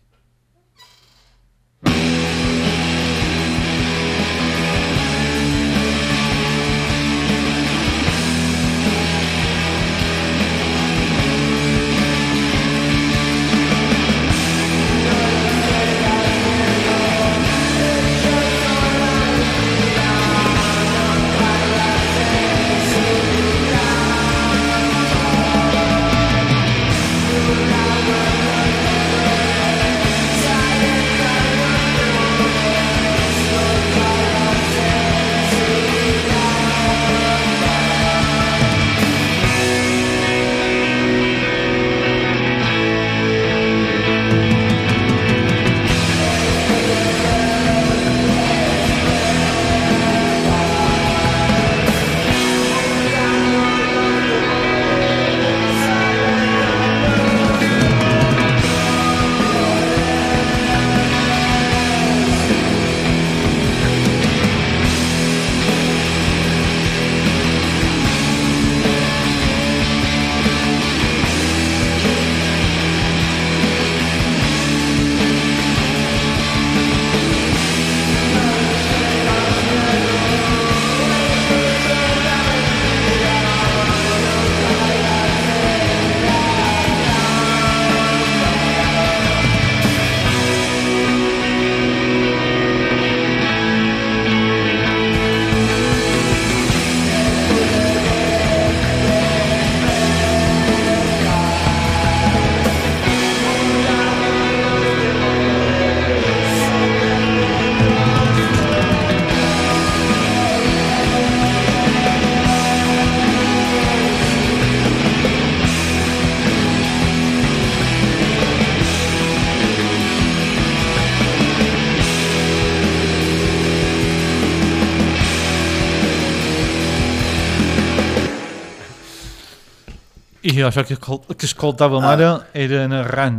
I això que, que escoltàvem ah. ara era en Ran.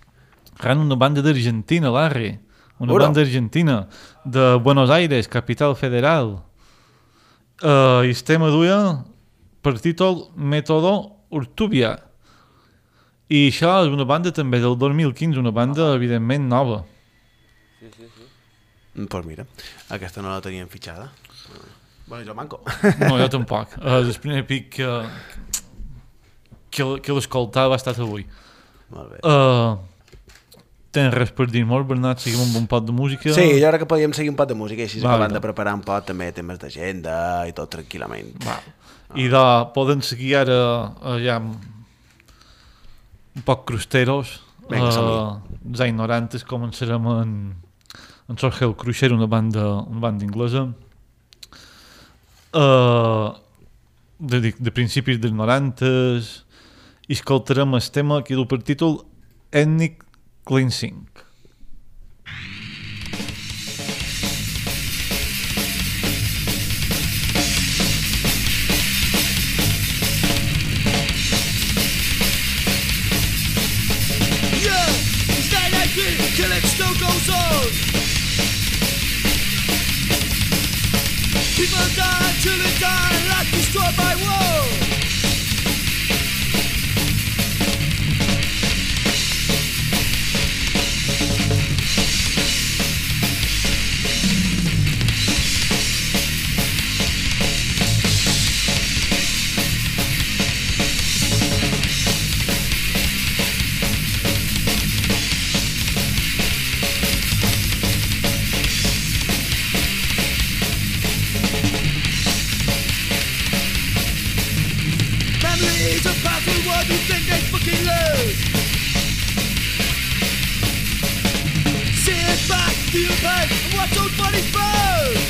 Ran, una banda d'Argentina, Larry. Una Ura. banda argentina de Buenos Aires, capital federal. Uh, I el tema duia per títol Método Urtubia. I això és una banda també del dos mil quinze, una banda evidentment nova. Sí, sí, sí. Doncs pues mira, aquesta no la teníem fitxada. Bueno, jo manco. No, jo tampoc. Uh, el primer pic que, que, que l'escoltava ha estat avui. Molt bé. Uh, tens res per dir molt, Bernat? Seguim amb un pot de música? Sí, jo crec que podíem seguir un pot de música i així acabant de preparar un pot també temes d'agenda i tot tranquil·lament. Va. Ah. I de, poden seguir ara uh, ja un poc crusteros. Vinga, uh, som-hi. Els anys noranta començarem en, en Sorgel Crusher, una banda, una banda inglesa. Uh, de, de principis dels noranta i escoltarem el tema que du per títol Ethnic Cleansing. Yeah, it's nineteen nineteen, killing still goes on. People die till they die, life destroyed by war. It's a powerful word you think they fucking lose. Sit back, feel pain, and watch those bodies burn.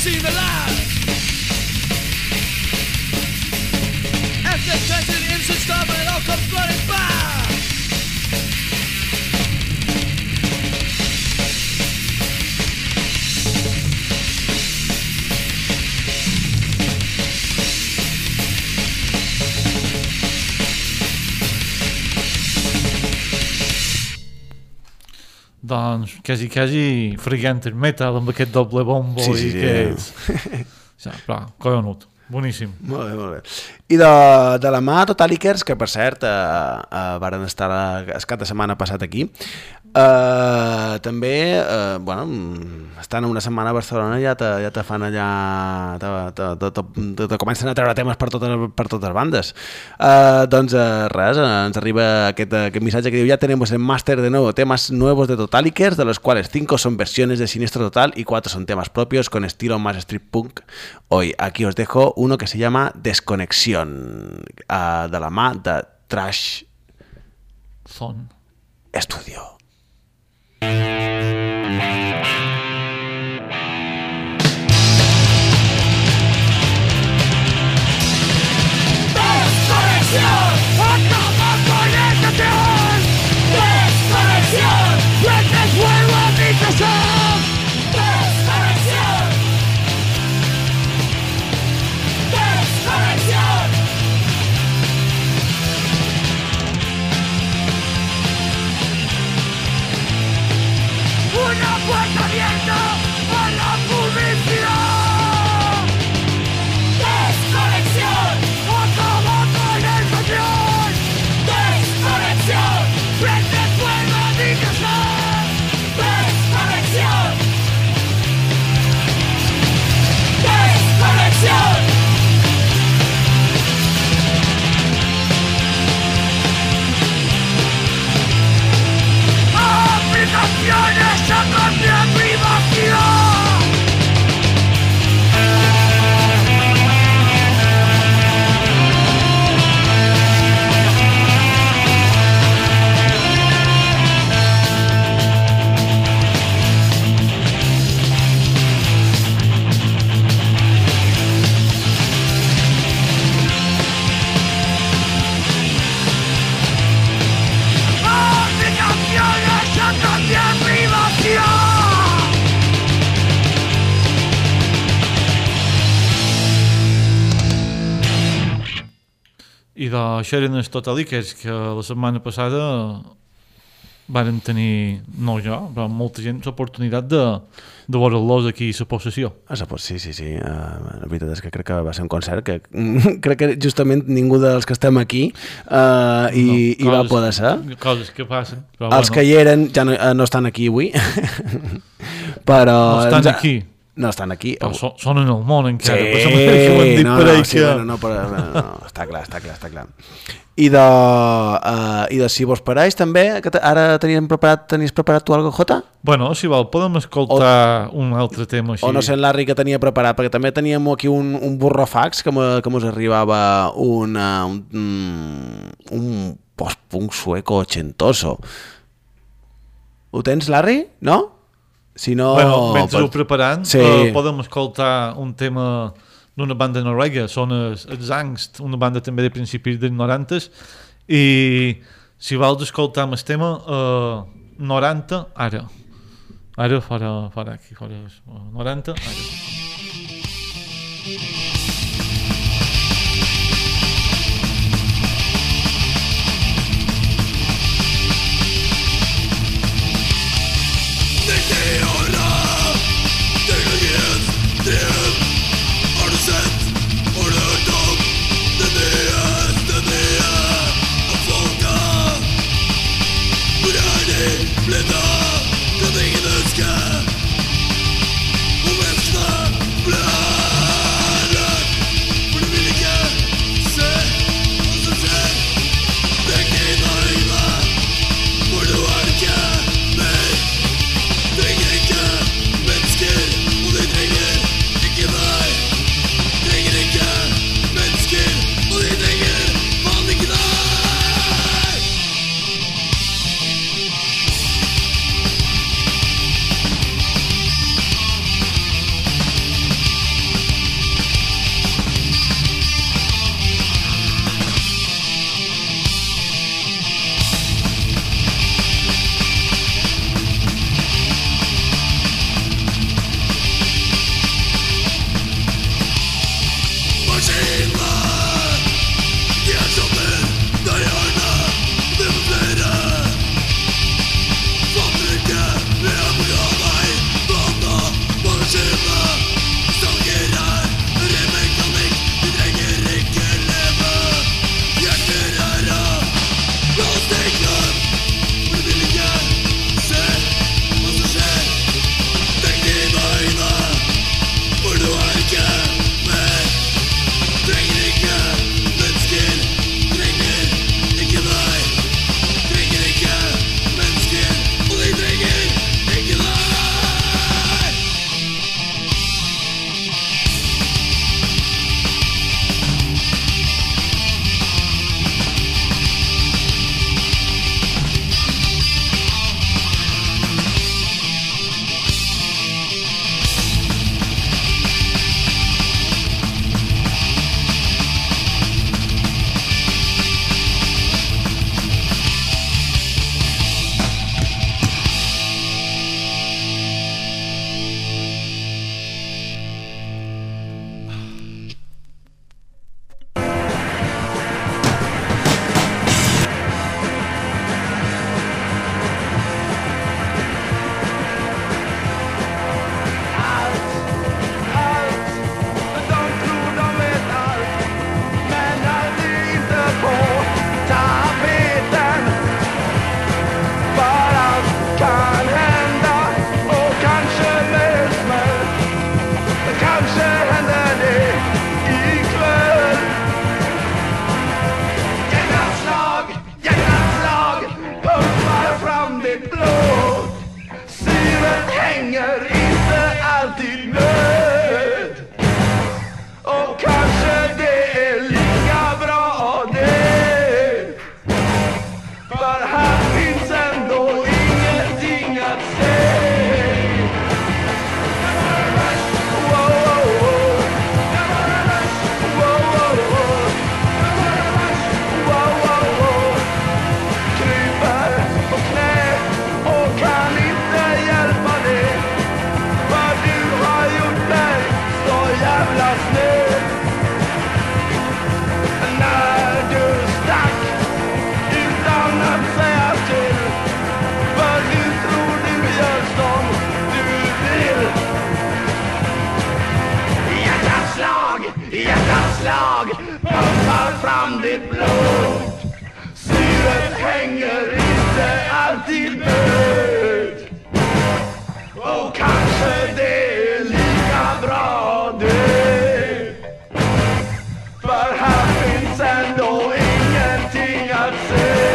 see the light. After touching instant stuff, it all comes flooding by. Doncs quasi, quasi fregant el metal amb aquest doble bombo Sí, sí, i sí. aquest... Ja, però, collonut. Boníssim. Molt bé, molt bé. I de, de la mà Totalikers, que per cert eh, eh, varen estar el cap de setmana passat aquí, eh, també eh, bueno, estan una setmana a Barcelona, ja te, ja te fan allà te, te, te, te, te, te comencen a treure temes per totes, per totes bandes. Eh, doncs eh, res, eh, ens arriba aquest, aquest missatge que diu: ya tenemos en máster de nuevo temas nuevos de Totalikers, de los cuales cinco son versiones de Siniestro Total y cuatro son temas propios con estilo más street punk. Hoy aquí os dejo uno que se llama Desconexión, uh, de la mà de Trash Son. Studio. Desconexión, acaba con esta teor. Desconexión, prende fuego a mi corazón. Desconexión. Desconexión. Una puerta abierta a la publicidad. Desconexión, acaba con el patrón. Desconexión, prende fuego a mi corazón. Desconexión. Desconexión. Aplicaciones a cambio de privacidad. Aplicaciones a cambio de privacidad. I d'això eren els Totalikers, que la setmana passada varen tenir, no jo, però molta gent, l'oportunitat de, de veure-los aquí a la possessió. Ah, sí, sí, sí. Uh, la veritat és que crec que va ser un concert que crec que justament ningú dels que estem aquí uh, i, No, i va coses- poder ser. Coses que passen. Però Els bueno, que hi eren ja no, eh, no estan aquí avui, però... no estan ens ha- aquí, No estan aquí. però so, són en el món encara. Sí, per la manera que ho hem dit no, per no, ahí sí, que... bueno, no, però, no, no, està clar, està clar, està clar. I de, uh, i de si vos pareix també, que t- ara teníem preparat, tenies preparat tu alguna cosa, Jota? Bueno, si vol, podem escoltar o, un altre tema així. O no sé en Larry que tenia preparat, perquè també teníem aquí un, un burrofax que, me, que mos arribava una, un, un post-punk sueco ochentoso. Ho tens, Larry? No? Si no... Bueno, mentre pot- ho preparant, Sí. eh, podem escoltar un tema d'una banda noruega, són els, els Angst, una banda també de principis dels noranta, i si vols escoltar el tema eh, noranta, ara. Ara fora, fora aquí, fora eh, noranta, ara. kan hända, och kanske med smäll. Kanske händer det ikväll. Hjärtslag, hjärtslag pumpar fram ditt blod. Syret hänger inte alltid med. Och kanske det är lika bra det. För här finns ändå ingenting att se. Hjärtslag pumpar fram ditt blod. Syret hänger inte alltid med. Och kanske det är lika bra det. För här finns ändå ingenting att se.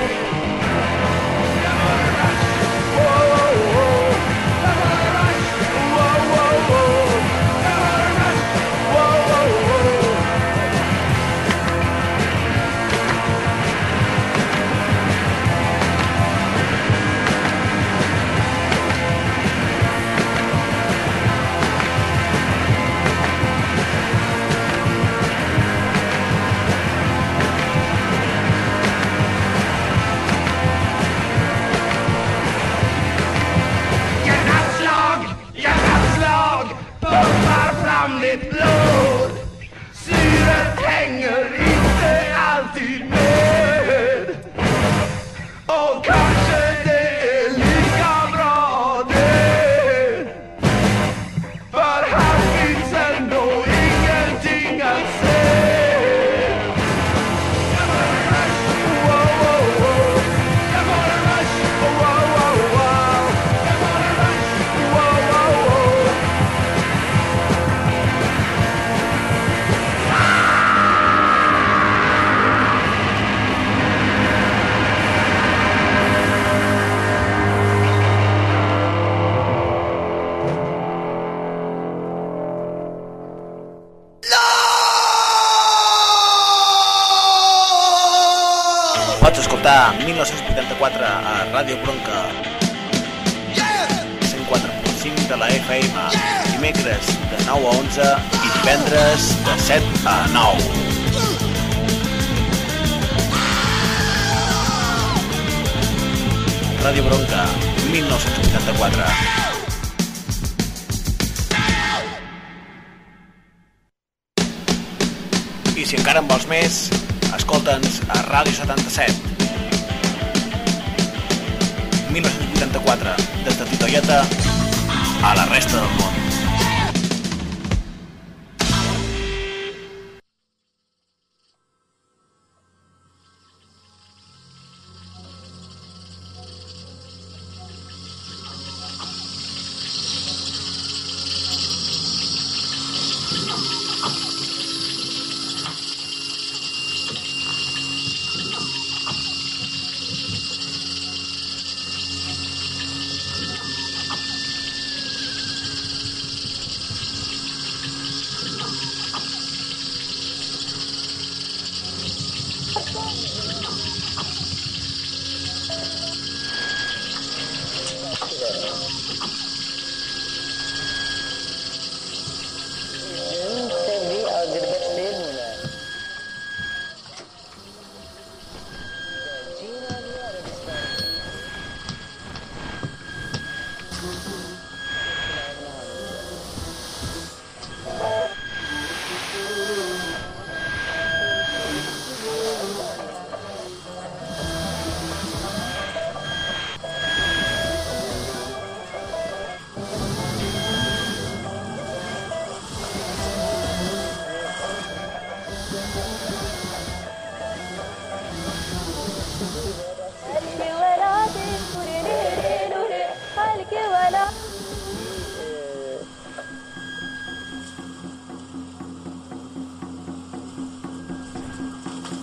Ditt blod. Syret hänger inte alltid med. Och kanske det är lika bra det. För här finns ändå ingenting att se. Wow, wow, wow. Wow, wow, wow. Wow, wow, wow. Pots escoltar dinou vuitanta-quatre a Ràdio Bronca cent quatre punt cinc de la F M, dimecres de nou a onze i divendres de set a nou. Ràdio Bronca, dinou vuitanta-quatre. I si encara en vols més, escolta'ns a Ràdio setanta-set. dinou vuitanta-quatre, des de Titoieta a la resta del món.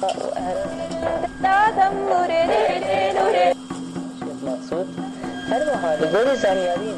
مقصود هر محال گل زریابی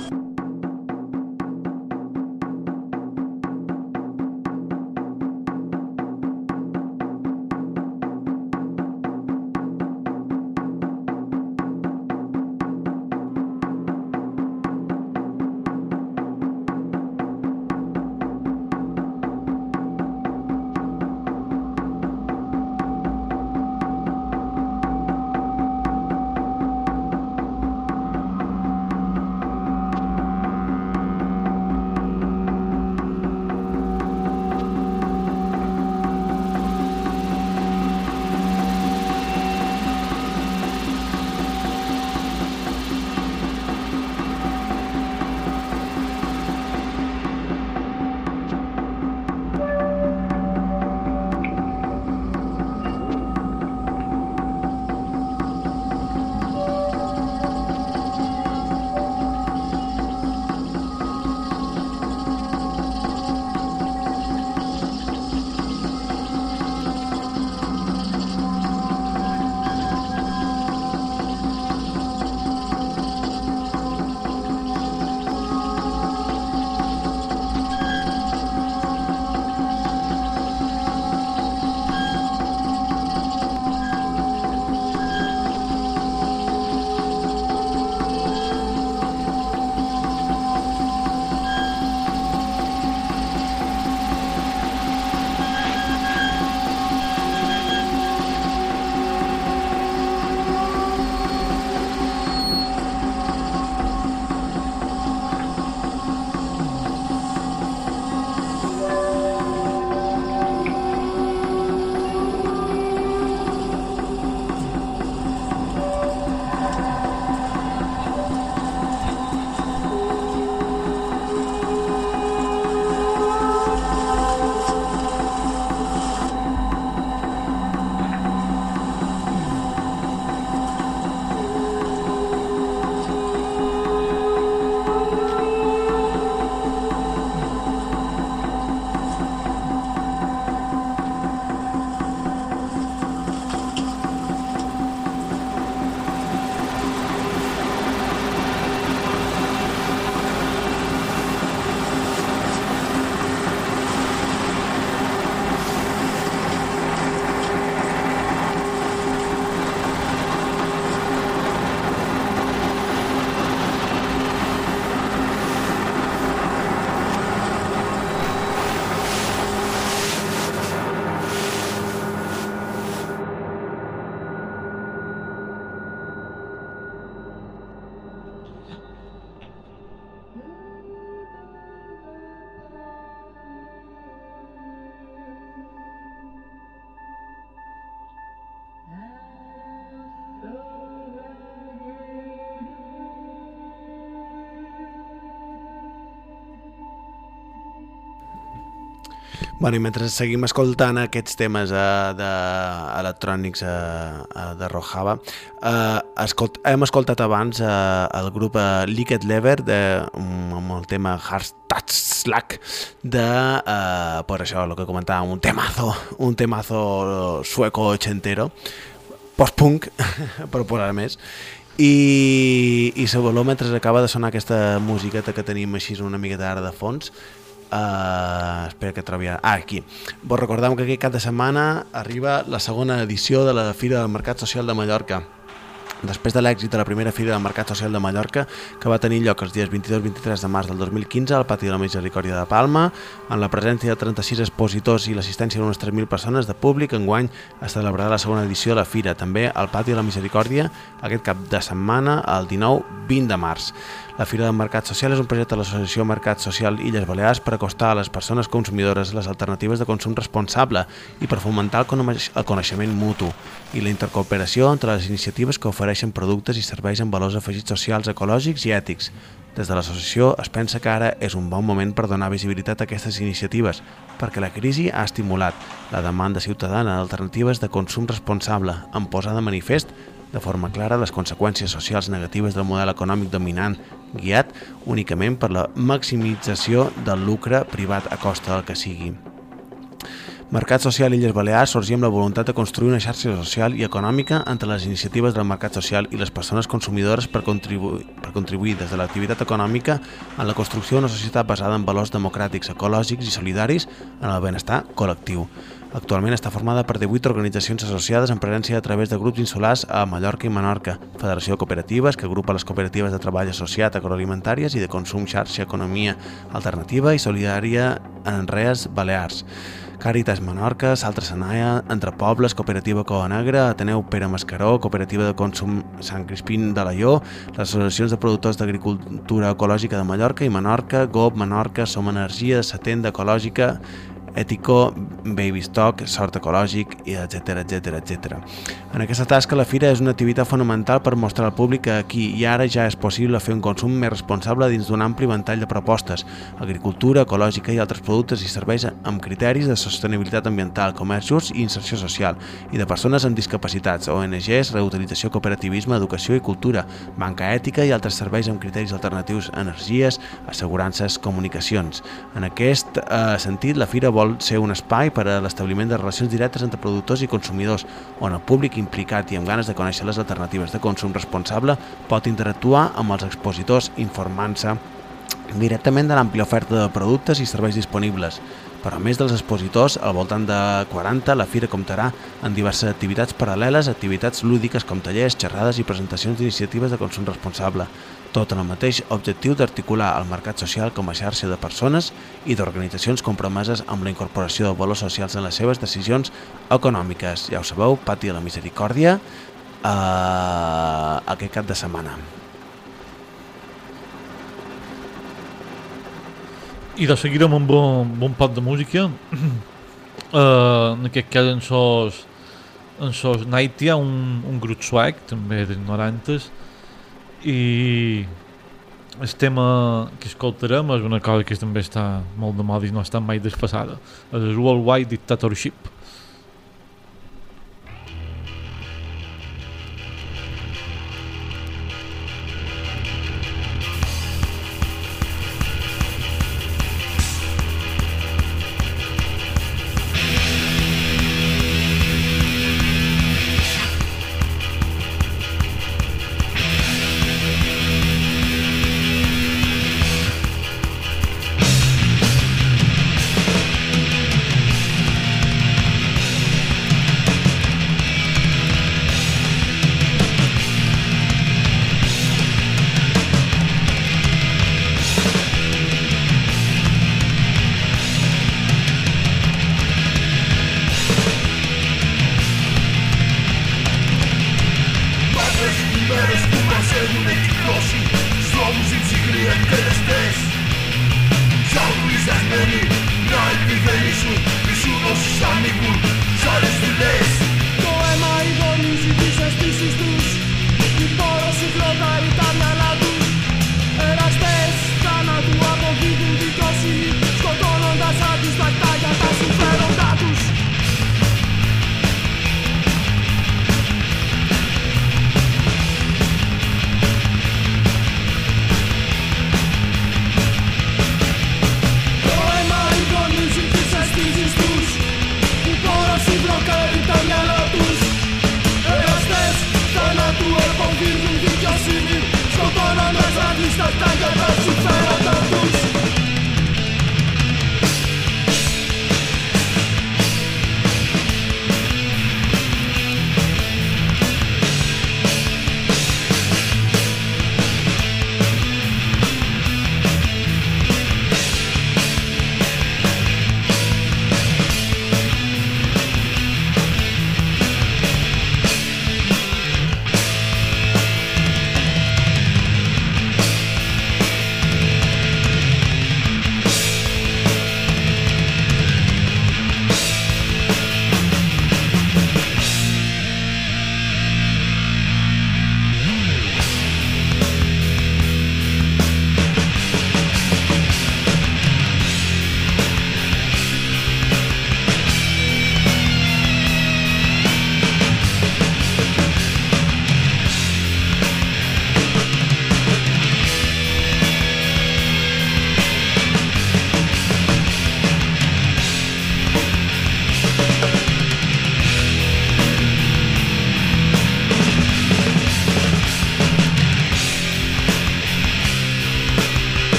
Bueno, i mentre seguim escoltant aquests temes eh, de electrònics eh, de Rojava, eh, escolt hem escoltat abans eh, el grup eh, Liquid Lever de, amb el tema Heart Touch Slack de, eh, per això, el que comentàvem, un temazo, un temazo sueco ochentero, post-punk, per posar més. I, i se voló mentre acaba de sonar aquesta musiqueta que tenim així una miqueta ara de fons. Uh, espera que trobi ara. Ah, aquí. Vos recordem que aquest cap de setmana arriba la segona edició de la Fira del Mercat Social de Mallorca. Després de l'èxit de la primera Fira del Mercat Social de Mallorca, que va tenir lloc els dies vint-i-dos i vint-i-tres de març del dos mil quinze al Pati de la Misericòrdia de Palma, amb la presència de trenta-sis expositors i l'assistència d'unes tres mil persones de públic, enguany es celebrarà la segona edició de la Fira, també al Pati de la Misericòrdia, aquest cap de setmana, el dinou vint de març. La Fira del Mercat Social és un projecte de l'Associació Mercat Social Illes Balears per acostar a les persones consumidores les alternatives de consum responsable i per fomentar el coneixement mutu i la intercooperació entre les iniciatives que ofereixen productes i serveis amb valors afegits socials, ecològics i ètics. Des de l'associació es pensa que ara és un bon moment per donar visibilitat a aquestes iniciatives, perquè la crisi ha estimulat la demanda ciutadana d'alternatives de consum responsable, en posar de manifest de forma clara les conseqüències socials negatives del model econòmic dominant, guiat únicament per la maximització del lucre privat a costa del que sigui. Mercat Social Illes Balears sorgir amb la voluntat de construir una xarxa social i econòmica entre les iniciatives del mercat social i les persones consumidores per contribuir, per contribuir des de l'activitat econòmica en la construcció d'una societat basada en valors democràtics, ecològics i solidaris en el benestar col·lectiu. Actualment està formada per divuit organitzacions associades en presència a través de grups insulars a Mallorca i Menorca, Federació de Cooperatives, que agrupa les cooperatives de treball associat agroalimentàries i de consum xarxa economia alternativa i solidària en Res Balears, Càritas Menorca, Saltre Sanaia, Entre Pobles, Cooperativa Coa Negra, Ateneu Pere Mascaró, Cooperativa de Consum Sant Crispín de l'Aió, les associacions de productors d'agricultura ecològica de Mallorca i Menorca, G O P, Menorca, Som Energia, Setenda Ecològica, Ètico, Baby Stock, Sort Ecològic, etcètera, etcètera, etcètera. En aquesta tasca, la fira és una activitat fonamental per mostrar al públic que aquí i ara ja és possible fer un consum més responsable dins d'un ampli ventall de propostes, agricultura, ecològica i altres productes i serveis amb criteris de sostenibilitat ambiental, comerç just i inserció social, i de persones amb discapacitats, O N Ges, reutilització, cooperativisme, educació i cultura, banca ètica i altres serveis amb criteris alternatius, energies, assegurances, comunicacions. En aquest eh, sentit, la fira vol ser un espai per a l'establiment de relacions directes entre productors i consumidors, on el públic implicat i amb ganes de conèixer les alternatives de consum responsable pot interactuar amb els expositors informant-se directament de l'àmplia oferta de productes i serveis disponibles. Però a més dels expositors, al voltant de quaranta, la fira comptarà amb diverses activitats paral·leles, activitats lúdiques com tallers, xerrades i presentacions d'iniciatives de consum responsable, tot amb el mateix objectiu d'articular el mercat social com a xarxa de persones i d'organitzacions compromeses amb la incorporació de valors socials en les seves decisions econòmiques. Ja ho sabeu, Pati de la Misericòrdia, eh, aquest cap de setmana. I de seguir amb un bon, bon pot de música, uh, en aquest cas en sos, en sos Nightia, un, un grup suec, també dels noranta, i el tema que escoltarem és una cosa que també està molt de moda i no està mai desfasada, és el Worldwide Dictatorship. Por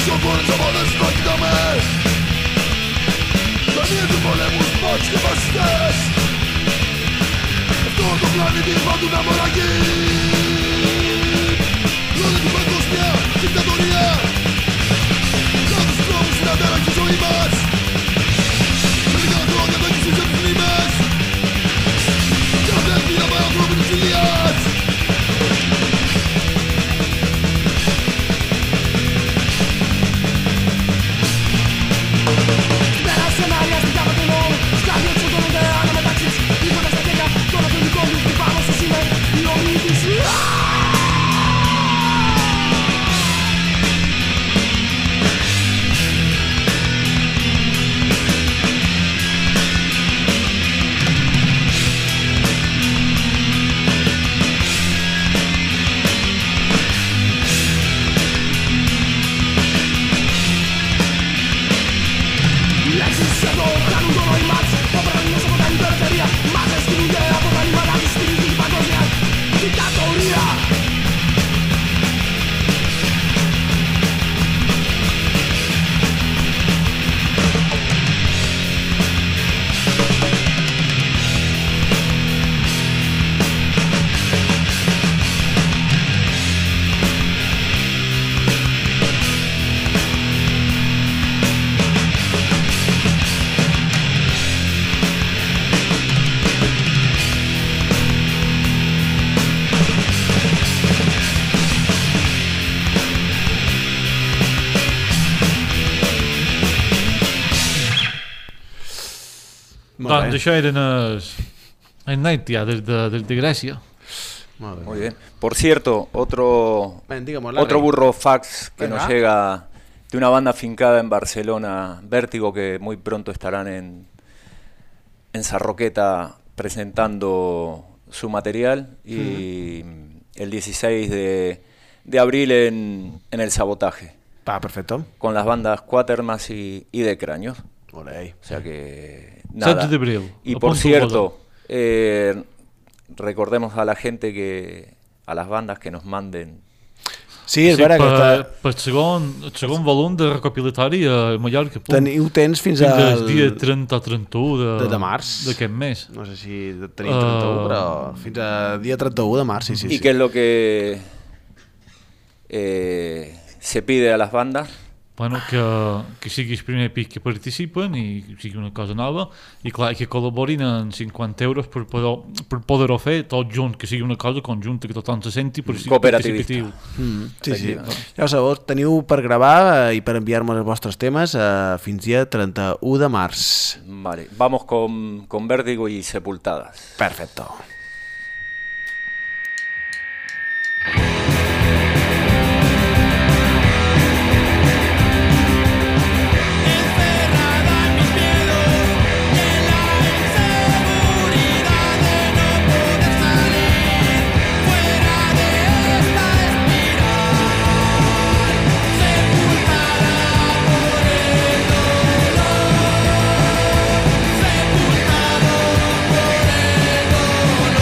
σκοπώνες από όλες να κοιτάμε. Ταινίες του πολέμους μας και φασιστές. Αυτό το πλανήτη πάντου να μοραγεί. Λόδε του παγκόσμια δικτατορία. Να τους τρόμους στην αντέραχη ζωή μας. Μερικά χρόνια δεν τους είσαι μνήμες. Και δεν πήραμε ανθρώπινης ηλίας. Doncs això eren els, el Night ja, des de, des de Grècia. Muy bien. Por cierto, otro, Ven, dígame, otro burro fax que Venga. nos llega de una banda afincada en Barcelona, Vértigo, que muy pronto estarán en, en Sarroqueta presentando su material, y mm. el dieciséis de, de abril en, en El Sabotaje. Ah, perfecto. Con las bandas Quatermass y, y de Cráneos. Olé. O sea que nada. siete de abril. Y por cierto, eh, recordemos a la gente que, a las bandas que nos manden. Sí, és sí, vera per, que està... per segon, segon volum de recopilatori a Mallorca. Punt. Teniu temps fins Fins al... al dia trenta o trenta-u de, de, de març. d'aquest mes. No sé si tenim trenta-u, uh... però fins al dia trenta-u de març, sí, sí. ¿Y sí. qué es lo que eh, se pide a las bandas? Bueno, que, que sigui el primer pic que participen i sigui una cosa nova, i clar, que col·laborin en cinquanta euros per poder, per poder-ho fer tot junt, que sigui una cosa conjunta, que tothom se senti participatiu. Mm, sí, sí. Ja ho sabeu, teniu per gravar i per enviar-me els vostres temes eh, fins dia trenta-u de març. Vale, vamos con, con Vértigo y Sepultadas. Perfecto. Sepultado por el dolor.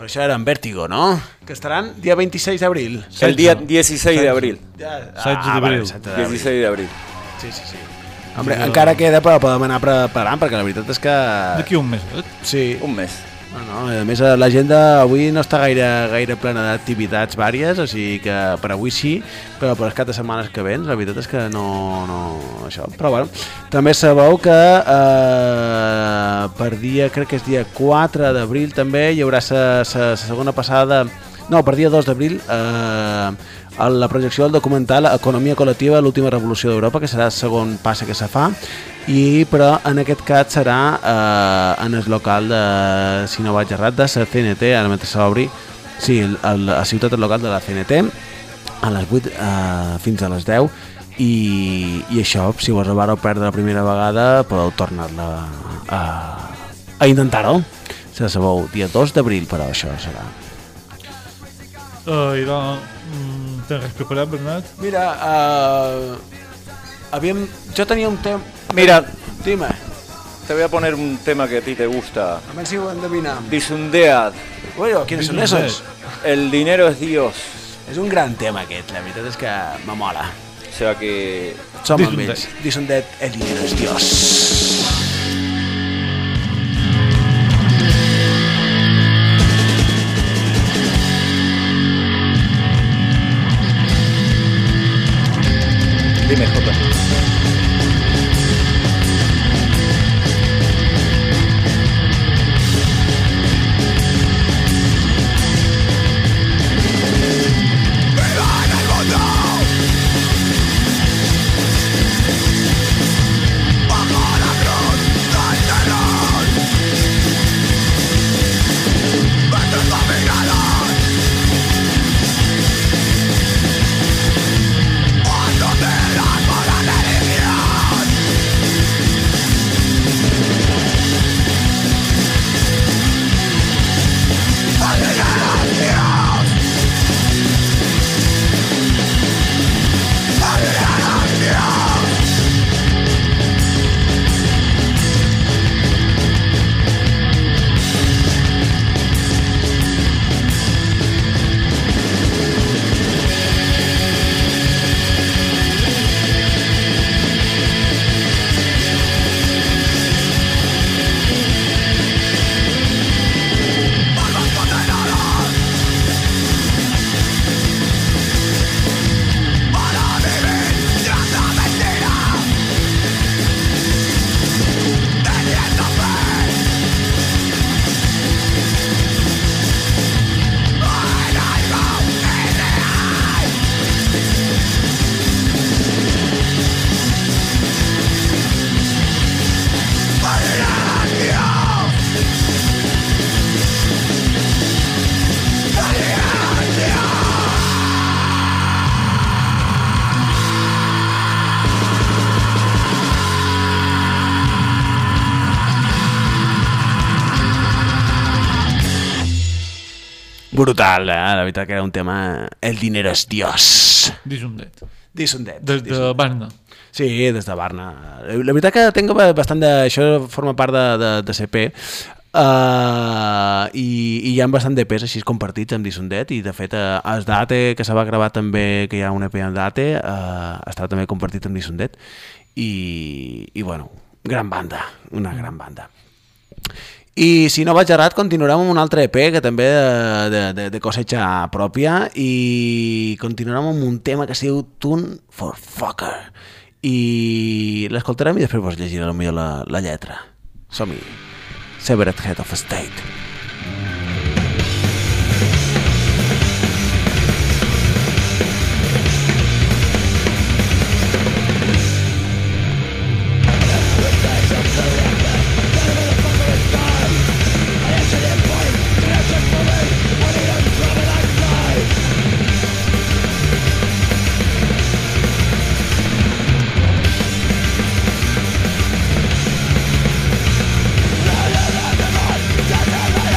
això era en Vértigo, ¿no? Que estaran dia veintiséis de abril. El día dieciséis de abril. Ja, setze d'abril. dieciséis de abril. Sí, sí, sí. Hombre, sí, encara queda, però podem anar preparant, perquè la veritat és que... D'aquí un mes, eh? Sí. Un mes. No, no, a més l'agenda avui no està gaire, gaire plena d'activitats vàries, o sigui que per avui sí, però per les quatre setmanes que vens la veritat és que no, no això, però bueno, també sabeu que eh, per dia, crec que és dia quatre d'abril també hi haurà la segona passada, no, per dia dos d'abril eh, la projecció del documental Economia col·lectiva, l'última revolució d'Europa, que serà el segon passe que se fa, i però en aquest cas serà eh, en el local de, si no vaig errat, de la C N T, ara mentre s'obri, sí, a la ciutat local de la C N T, a les vuit eh, fins a les deu, i, i això, si vos vareu perdre la primera vegada, podeu tornar-la a, a intentar-ho. Se sabeu, dia dos d'abril, però això serà. Uh, I doncs, mm, tens res preparat, Bernat? Mira, uh, havíem, yo tenía un tema... Mira, dime. Te voy a poner un tema que a ti te gusta. A ver si ho endevinam. Disundead. Bueno, ¿quiénes son esos? El dinero es Dios. És un gran tema aquest, la veritat és que me mola. O sea que... Som amb ells. Disundead, el dinero es Dios. Dime, Jota. Brutal, eh? La veritat que era un tema... El dinero es Dios. Disundet. Disundet. Des de Barna. Sí, des de Barna. La veritat que tinc bastant de... Això forma part de, de, de C P. Uh, i, i hi ha bastant d'E Pes així compartits amb Disundet, i de fet uh, el Date, que se va gravar també, que hi ha un E P en Date, uh, està també compartit amb Disundet, i, i bueno, gran banda, una gran banda. I si no vaig errat, continuarem amb un altre E P que també de, de, de, de cosecha pròpia, i continuarem amb un tema que es diu Tune for Fucker, i l'escoltarem i després vos llegiré potser la, la lletra. Som-hi. Severed Head of State. Doesn't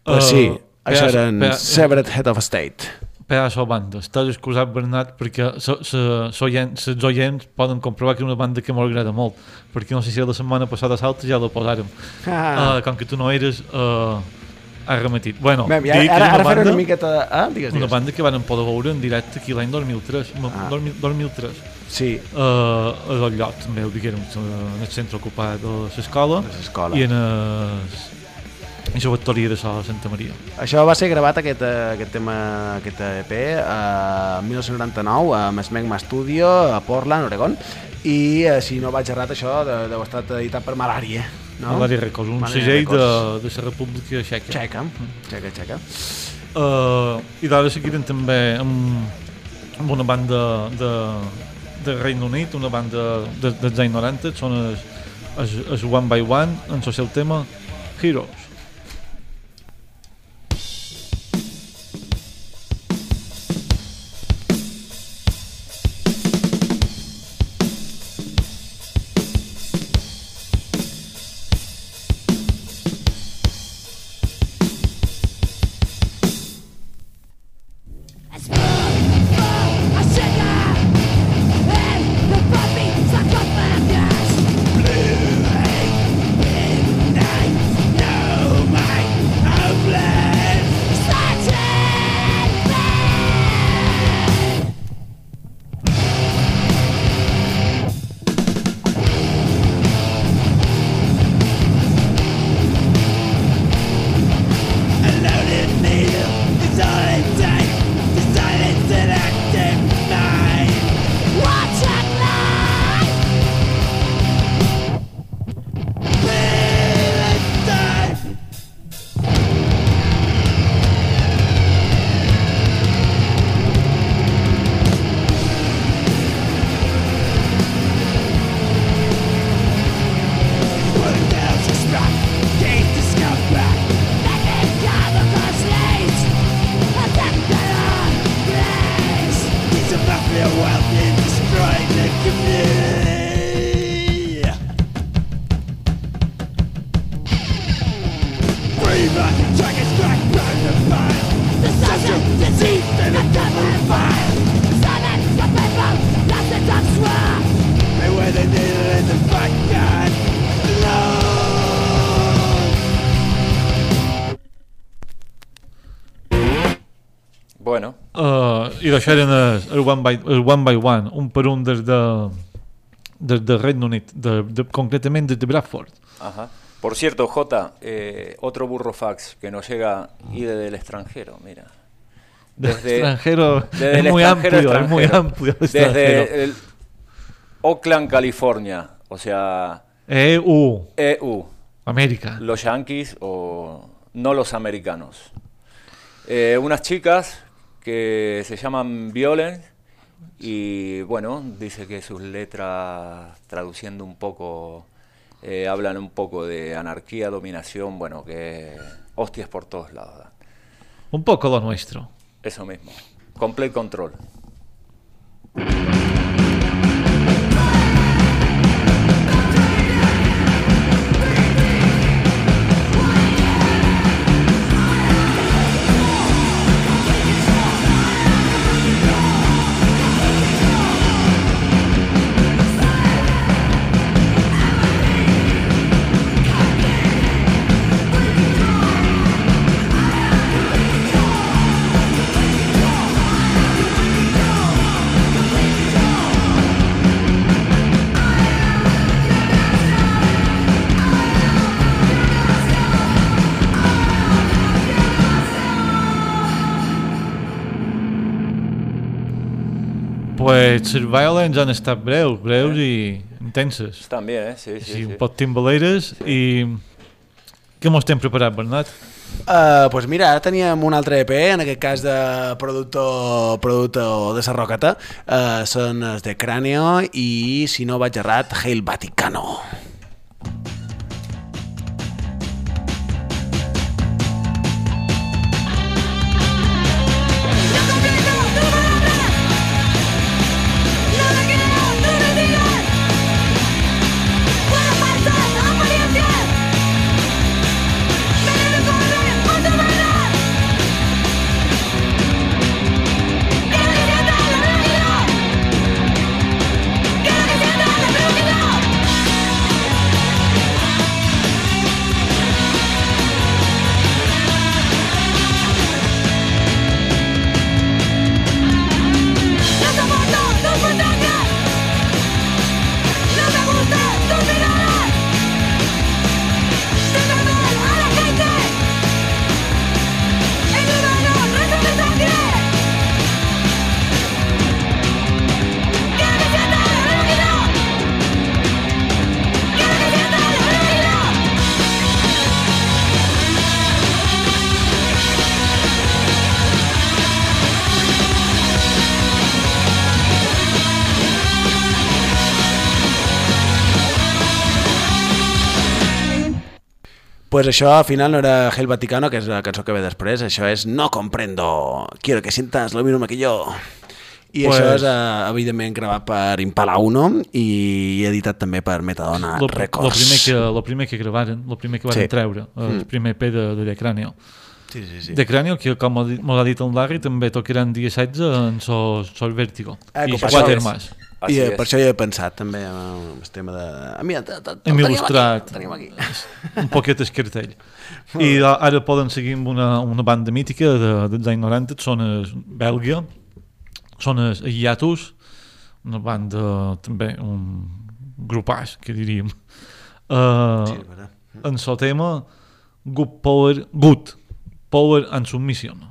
Pues sí, Uh, això pedaç- eren peda- Severed Head of State. Pedaço banda. Estàs excusat, Bernat, perquè els oients poden comprovar que és una banda que m'agrada molt, perquè no sé si la setmana passada l'altra ja la posàrem. Ah. Uh, com que tu no eres, uh, has remetit. Bueno, Bé, dic ara, que és ara, una ara faré banda, una miqueta de... Ah, digues, una digues. banda que van poder veure en directe aquí l'any dos mil tres. Ah. dos mil tres. Sí, Uh, a del lloc també ho diguérem, en el centre ocupat de l'escola De l'escola. i en el en la factoria de Sala de Santa Maria. això va ser gravat, aquest, eh, aquest tema, aquest E P, a dinou noranta-nou, a Smegma Studio, a Portland, Oregon, i eh, si no vaig errat, això de- deu estar editat per Malària, no? Malària Records, un Malària segell de, Records. de la República Txeca. Txeca, txeca, txeca. Uh, I d'ara seguirem també amb, amb una banda de, de Regne Unit, una banda de, dels anys noranta, són els, els, els One by One, en el seu tema Heroes. Bueno, Uh, I d'això eren el, el, one by, el One by One, un per un des de, des de Regne Unit, de, de, concretament des de Bradford. ajá. Por cierto, Jota, eh, otro burro fax que nos llega y desde el extranjero, mira. Del Desde- extranjero, desde es el muy extranjero, amplio, es muy extranjero. amplio el extranjero. Desde el Oakland, California, o sea, E U, E U, América. los yanquis o no los americanos. Eh, unas chicas que se llaman Violence y bueno, dice que sus letras, traduciendo un poco, eh, hablan un poco de anarquía, dominación, bueno, que hostias por todos lados. Dan. Un poco lo nuestro. Eso mismo, complete control. Pues les Violence han estat breus, breus i intenses. Están bien, ¿eh? Sí, sí, Sí, sí. un poc timbaleres i... Què mos estem preparat, Bernat? Uh, pues mira, ara teníem un altre E P, en aquest cas de productor, productor de Sarrocata, uh, són els de Cráneo i, si no vaig errat, Hail Vaticano. Para Pues això al final no era Hail Vaticano, que és la cançó que ve després, això és No comprendo, quiero que sientas lo mismo que yo. I pues... això és, uh, evidentment, gravat per Impala Uno i editat també per Metadona lo, Records. Lo primer que, lo primer que gravaren, lo primer que van sí. treure, el mm. primer E P de, de The Cráneo. Sí, sí, sí. The Cráneo, que com m'ho ha dit el Larry, també tocaran dia setze en Sol, Sol Vértigo. Eh, I quatre més. I eh, per això ja he pensat també en el tema de... Ah, mira, hem il·lustrat tenim aquí. un poquet el cartell. I ara poden seguir amb una, una banda mítica de, dels anys noranta, són els Bèlgia, són els Hiatus, una banda també, un grupàs, que diríem. Uh, sí, en el tema Good Power, Good Power and Submission.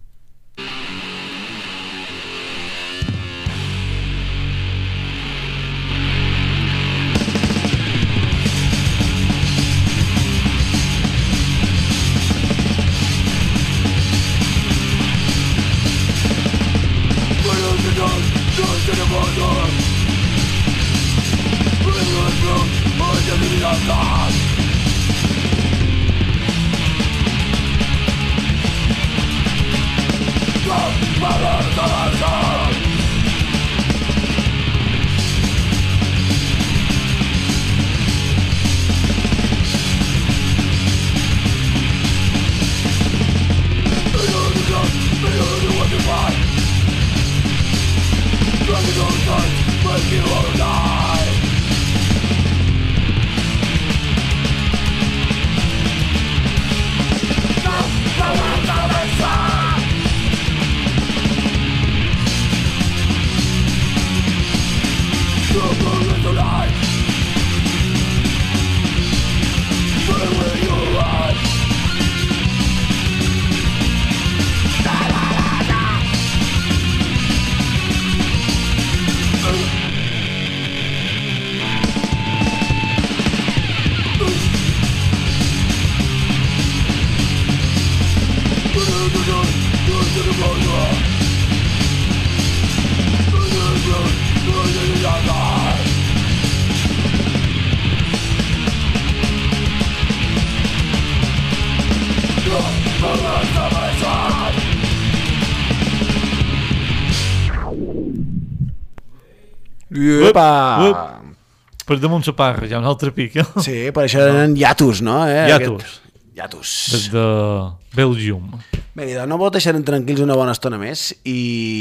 Uepa! Per damunt la parra, ja un altre pic. Eh? Sí, per això eren Hiatus, no? Eh? Hiatus. Aquest... Hiatus. Des de Belgium. Bé, no vos deixarem tranquils una bona estona més i...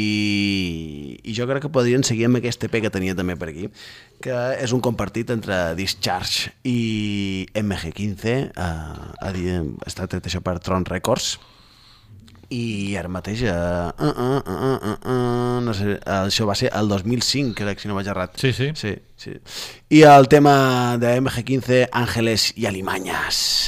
i jo crec que podrien seguir amb aquest E P que tenia també per aquí, que és un compartit entre Discharge i M G quinze, eh, està tret això per Tron Records, i ara mateix uh, uh, uh, uh, uh, uh, no sé, això va ser el dos mil cinc, crec, si no vaig errat. Sí, sí. sí, sí. I el tema de M G quinze, Ángeles y Alimañas.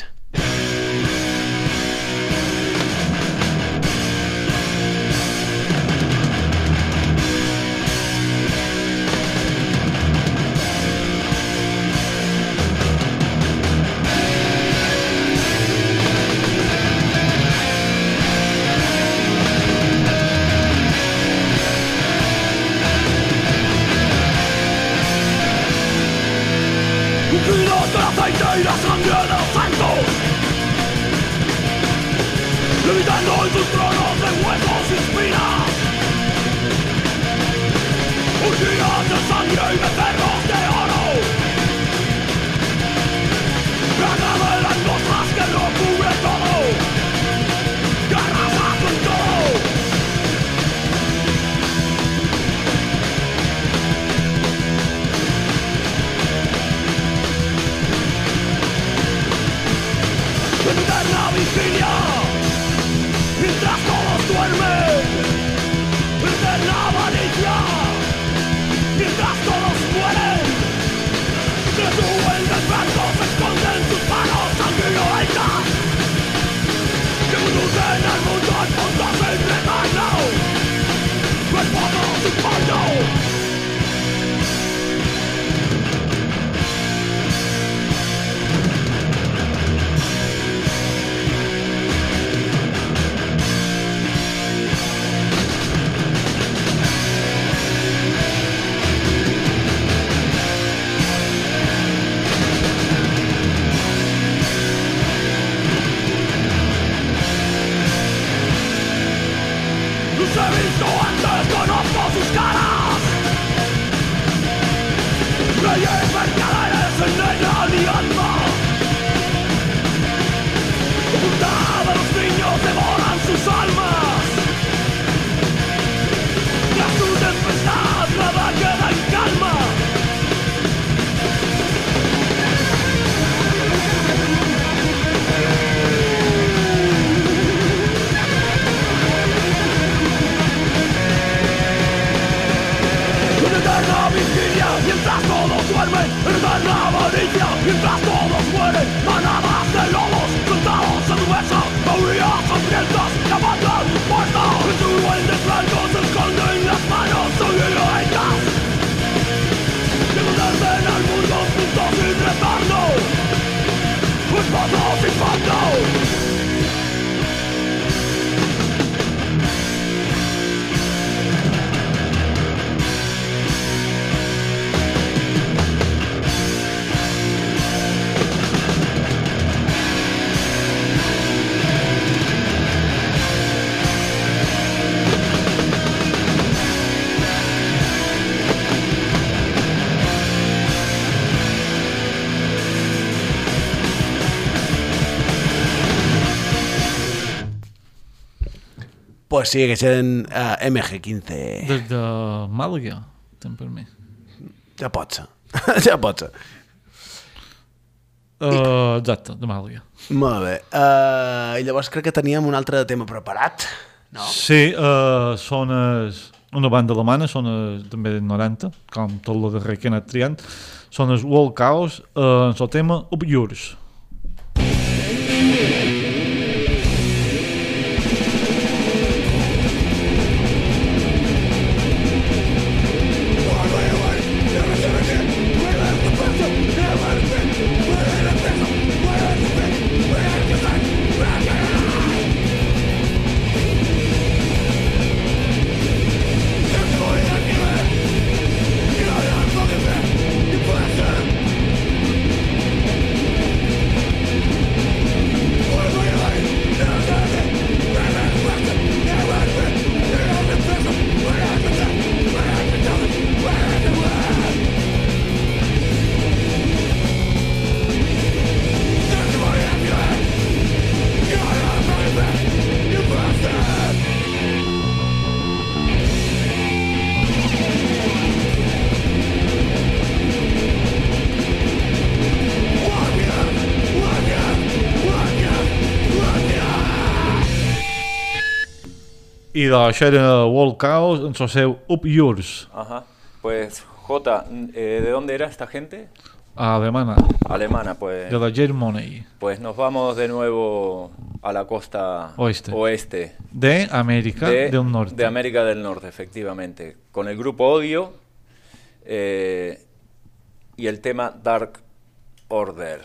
Y la sangre de los santos, levitando en sus tronos de huesos y espinas, orgías de sangre y becerros de oro, plaga de las cosas que lo cubre todo, que arrasa con todo. Eterna vigilia, mientras todos duermen. Eterna avaricia, mientras todos mueren. Que suben del blanco, se esconden sus manos sanguinolentes, que conducen al mundo al fondo del retorno. El fondo sin fondo. leyes mercaderes envenenan mi alma. Ocultada los niños devoran sus almas. Tras tu tempestad nada queda en calma. Vigilia, mientras todos duermen, en eterna avaricia, mientras todos mueren, manadas de lobos, sentados en tu mesa, maurías hambrientas, la matan muerta, en su duendes blancos se esconden las manos sangrientas, que condenan al mundo juntos sin retorno, esposos sin fondo. Pues sí, que sent uh, M G quinze. Des de Màlaga, tant per mi. Ja pot ser. ja pot ser. Uh, exacte, de Màlaga. Molt bé. Uh, I llavors crec que teníem un altre tema preparat, no? Sí, uh, són es, una banda alemana, són es, també del noranta, com tot el darrer que he anat triant. Són els World Chaos, uh, en el tema Up Yours. Y de això era World Chaos en su seu Up Yours. Ajá. Pues, Jota, eh, ¿de dónde era esta gente? Alemana. Alemana, pues. De la Germany. Pues nos vamos de nuevo a la costa oeste. oeste. De América de, del Norte. De América del Norte, efectivamente. Con el grupo Odio eh, y el tema Dark Order.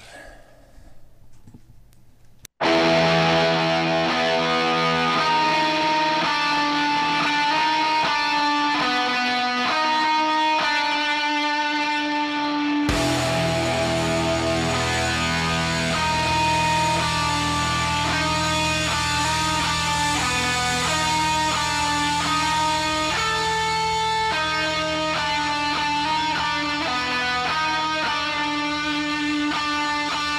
We'll be right back.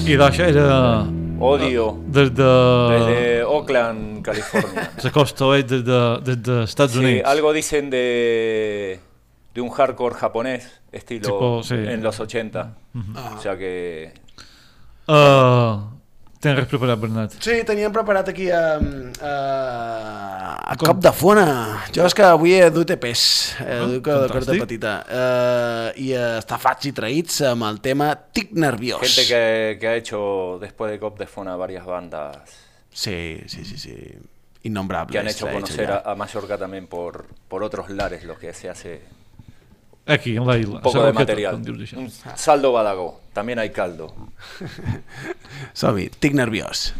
I d'això era... Odio. Des de... Desde Oakland, California. La costa oest des de, des de Estats Sí, Units. algo dicen de, de un hardcore japonés, estilo Tipo, sí. en los ochenta. O sea que... Uh, tens res preparat, Bernat? Sí, teníem preparat aquí a, a, a cop de fona. Jo és que avui he dut E Pes, he dut de corta petita, uh, i estafats i traïts amb el tema Tic Nerviós. Gente que, que ha hecho después de Cop de Fona varias bandas. Sí, sí, sí, sí. Innombrables. Que han hecho ha conocer hecho a, a Mallorca también por, por otros lares, lo que se hace Aquí, en la isla. un poco de Sarroqueta, material. com dius això. Un saldo Badago, también hay caldo. Som-hi, Tic Nerviós.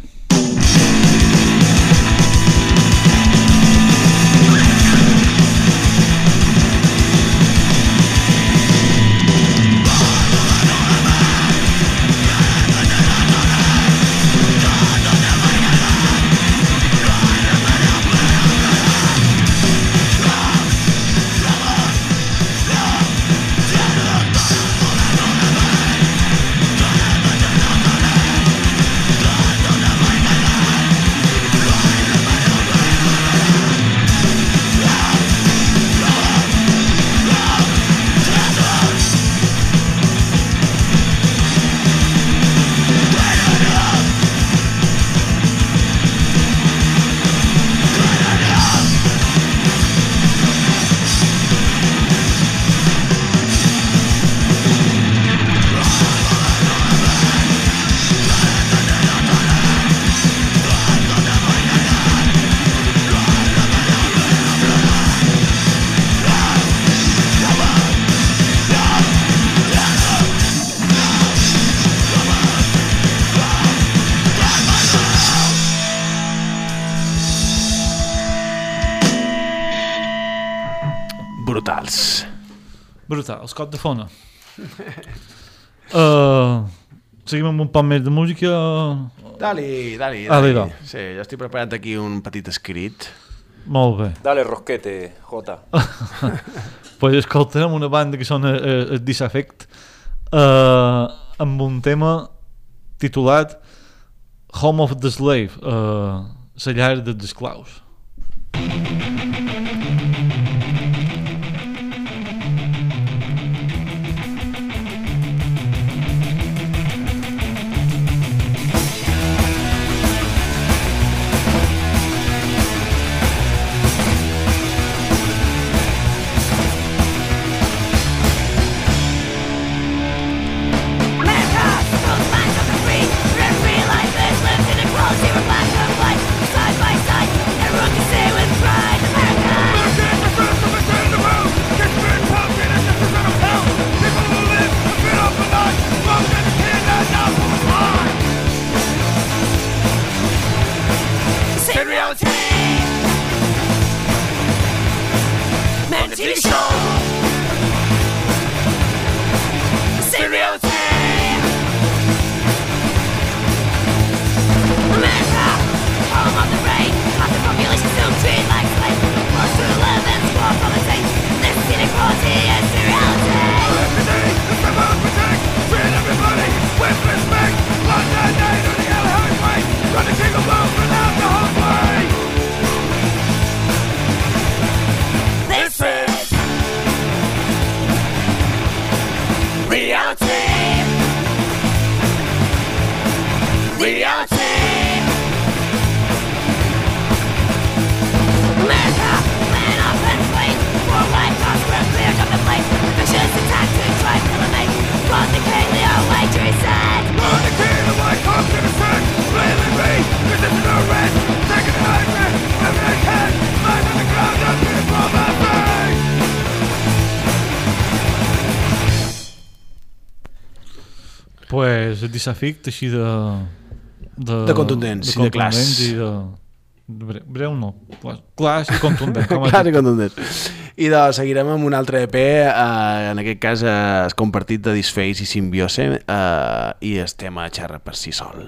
Brutals. Brutal, els cop de fona. uh, seguim amb un poc més de música. Dali, dali, Dali, dali. da. Sí, jo estic preparant aquí un petit escrit. Molt bé. Dale rosquete, Jota. Pues escoltarem una banda que són uh, Disaffect uh, amb un tema titulat Home of the Slave, uh, la llar dels esclaus. Pues Disaffect, així de... De, de contundents, de i de clars. I de, de breu, breu no, clars i contundent. Clars i contundents. I de, seguirem amb un altre E P, eh, en aquest cas eh, és compartit de Disface i Simbiose, eh, i el tema xerra per si sol.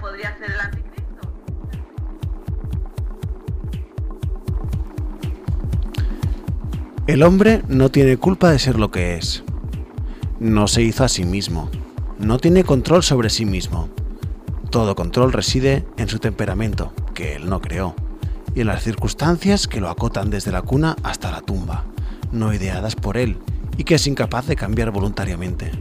podría ser el anticristo. El hombre no tiene culpa de ser lo que es. No se hizo a sí mismo. No tiene control sobre sí mismo. Todo control reside en su temperamento, que él no creó, y en las circunstancias que lo acotan desde la cuna hasta la tumba, no ideadas por él, y que es incapaz de cambiar voluntariamente.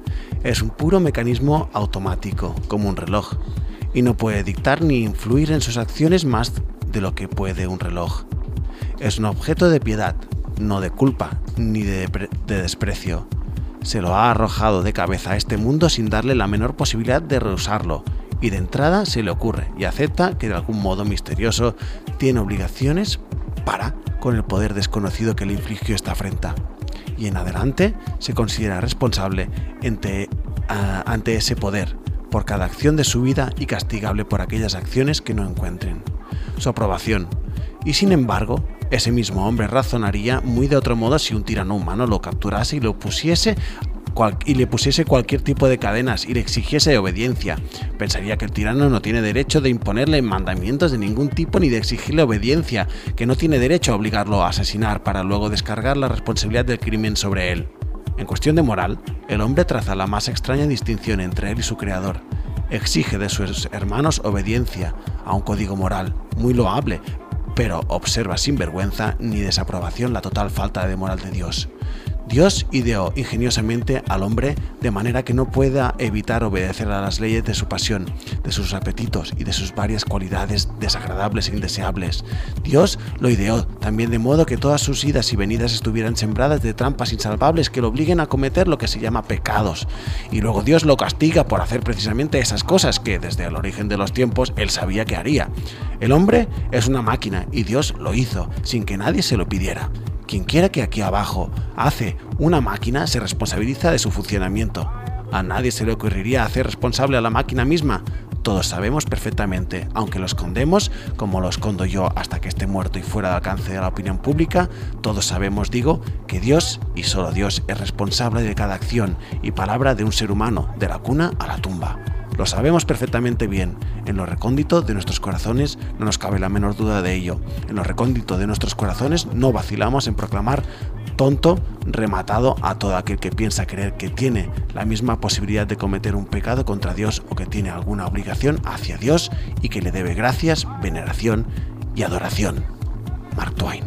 Es un puro mecanismo automático, como un reloj, y no puede dictar ni influir en sus acciones más de lo que puede un reloj. Es un objeto de piedad, no de culpa ni de, de desprecio. Se lo ha arrojado de cabeza a este mundo sin darle la menor posibilidad de rehusarlo, y de entrada se le ocurre y acepta que de algún modo misterioso tiene obligaciones para con el poder desconocido que le infligió esta afrenta. Y en adelante se considera responsable ante, uh, ante ese poder por cada acción de su vida y castigable por aquellas acciones que no encuentren su aprobación. Y sin embargo, ese mismo hombre razonaría muy de otro modo si un tirano humano lo capturase y lo pusiese cual, y le pusiese cualquier tipo de cadenas y le exigiese obediencia. Pensaría que el tirano no tiene derecho de imponerle mandamientos de ningún tipo ni de exigirle obediencia, que no tiene derecho a obligarlo a asesinar para luego descargar la responsabilidad del crimen sobre él. En cuestión de moral, el hombre traza la más extraña distinción entre él y su creador. Exige de sus hermanos obediencia a un código moral muy loable, pero observa sin vergüenza ni desaprobación la total falta de moral de Dios. Dios ideó ingeniosamente al hombre de manera que no pueda evitar obedecer a las leyes de su pasión, de sus apetitos y de sus varias cualidades desagradables e indeseables. Dios lo ideó también de modo que todas sus idas y venidas estuvieran sembradas de trampas insalvables que lo obliguen a cometer lo que se llama pecados. Y luego Dios lo castiga por hacer precisamente esas cosas que desde el origen de los tiempos él sabía que haría. El hombre es una máquina y Dios lo hizo sin que nadie se lo pidiera. Quien quiera que aquí abajo hace una máquina se responsabiliza de su funcionamiento. A nadie se le ocurriría hacer responsable a la máquina misma. Todos sabemos perfectamente, aunque lo escondemos, como lo escondo yo hasta que esté muerto y fuera de alcance de la opinión pública, todos sabemos, digo, que Dios, y solo Dios, es responsable de cada acción y palabra de un ser humano, de la cuna a la tumba. Lo sabemos perfectamente bien. En lo recóndito de nuestros corazones no nos cabe la menor duda de ello. En lo recóndito de nuestros corazones no vacilamos en proclamar tonto, rematado a todo aquel que piensa creer que tiene la misma posibilidad de cometer un pecado contra Dios o que tiene alguna obligación hacia Dios y que le debe gracias, veneración y adoración. Mark Twain.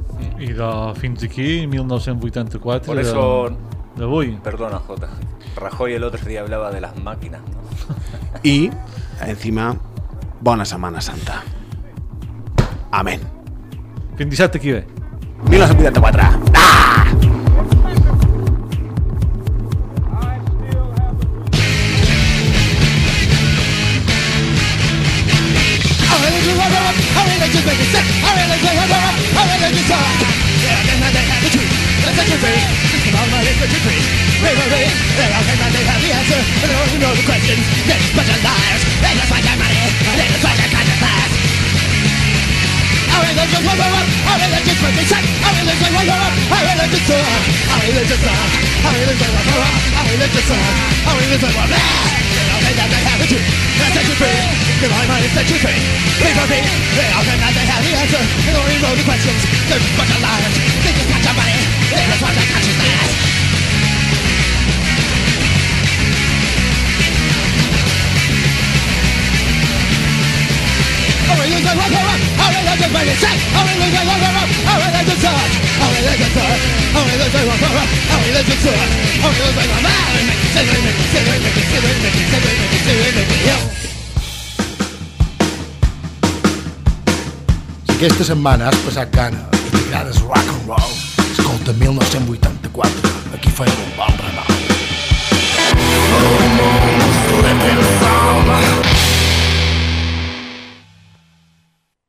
I de fins aquí, mil nou-cents vuitanta-quatre. Por eso, de, d'avui. Perdona, Jota. Rajoy el otro día hablaba de las máquinas, ¿no? Y, encima, bona Setmana Santa. Amén. Fins dissabte aquí ve. mil nou-cents vuitanta-quatre. Ah! Si aquesta setmana has passat gana i t'agrades rock and roll, escolta mil nou-cents vuitanta-quatre, aquí feim un bon renou.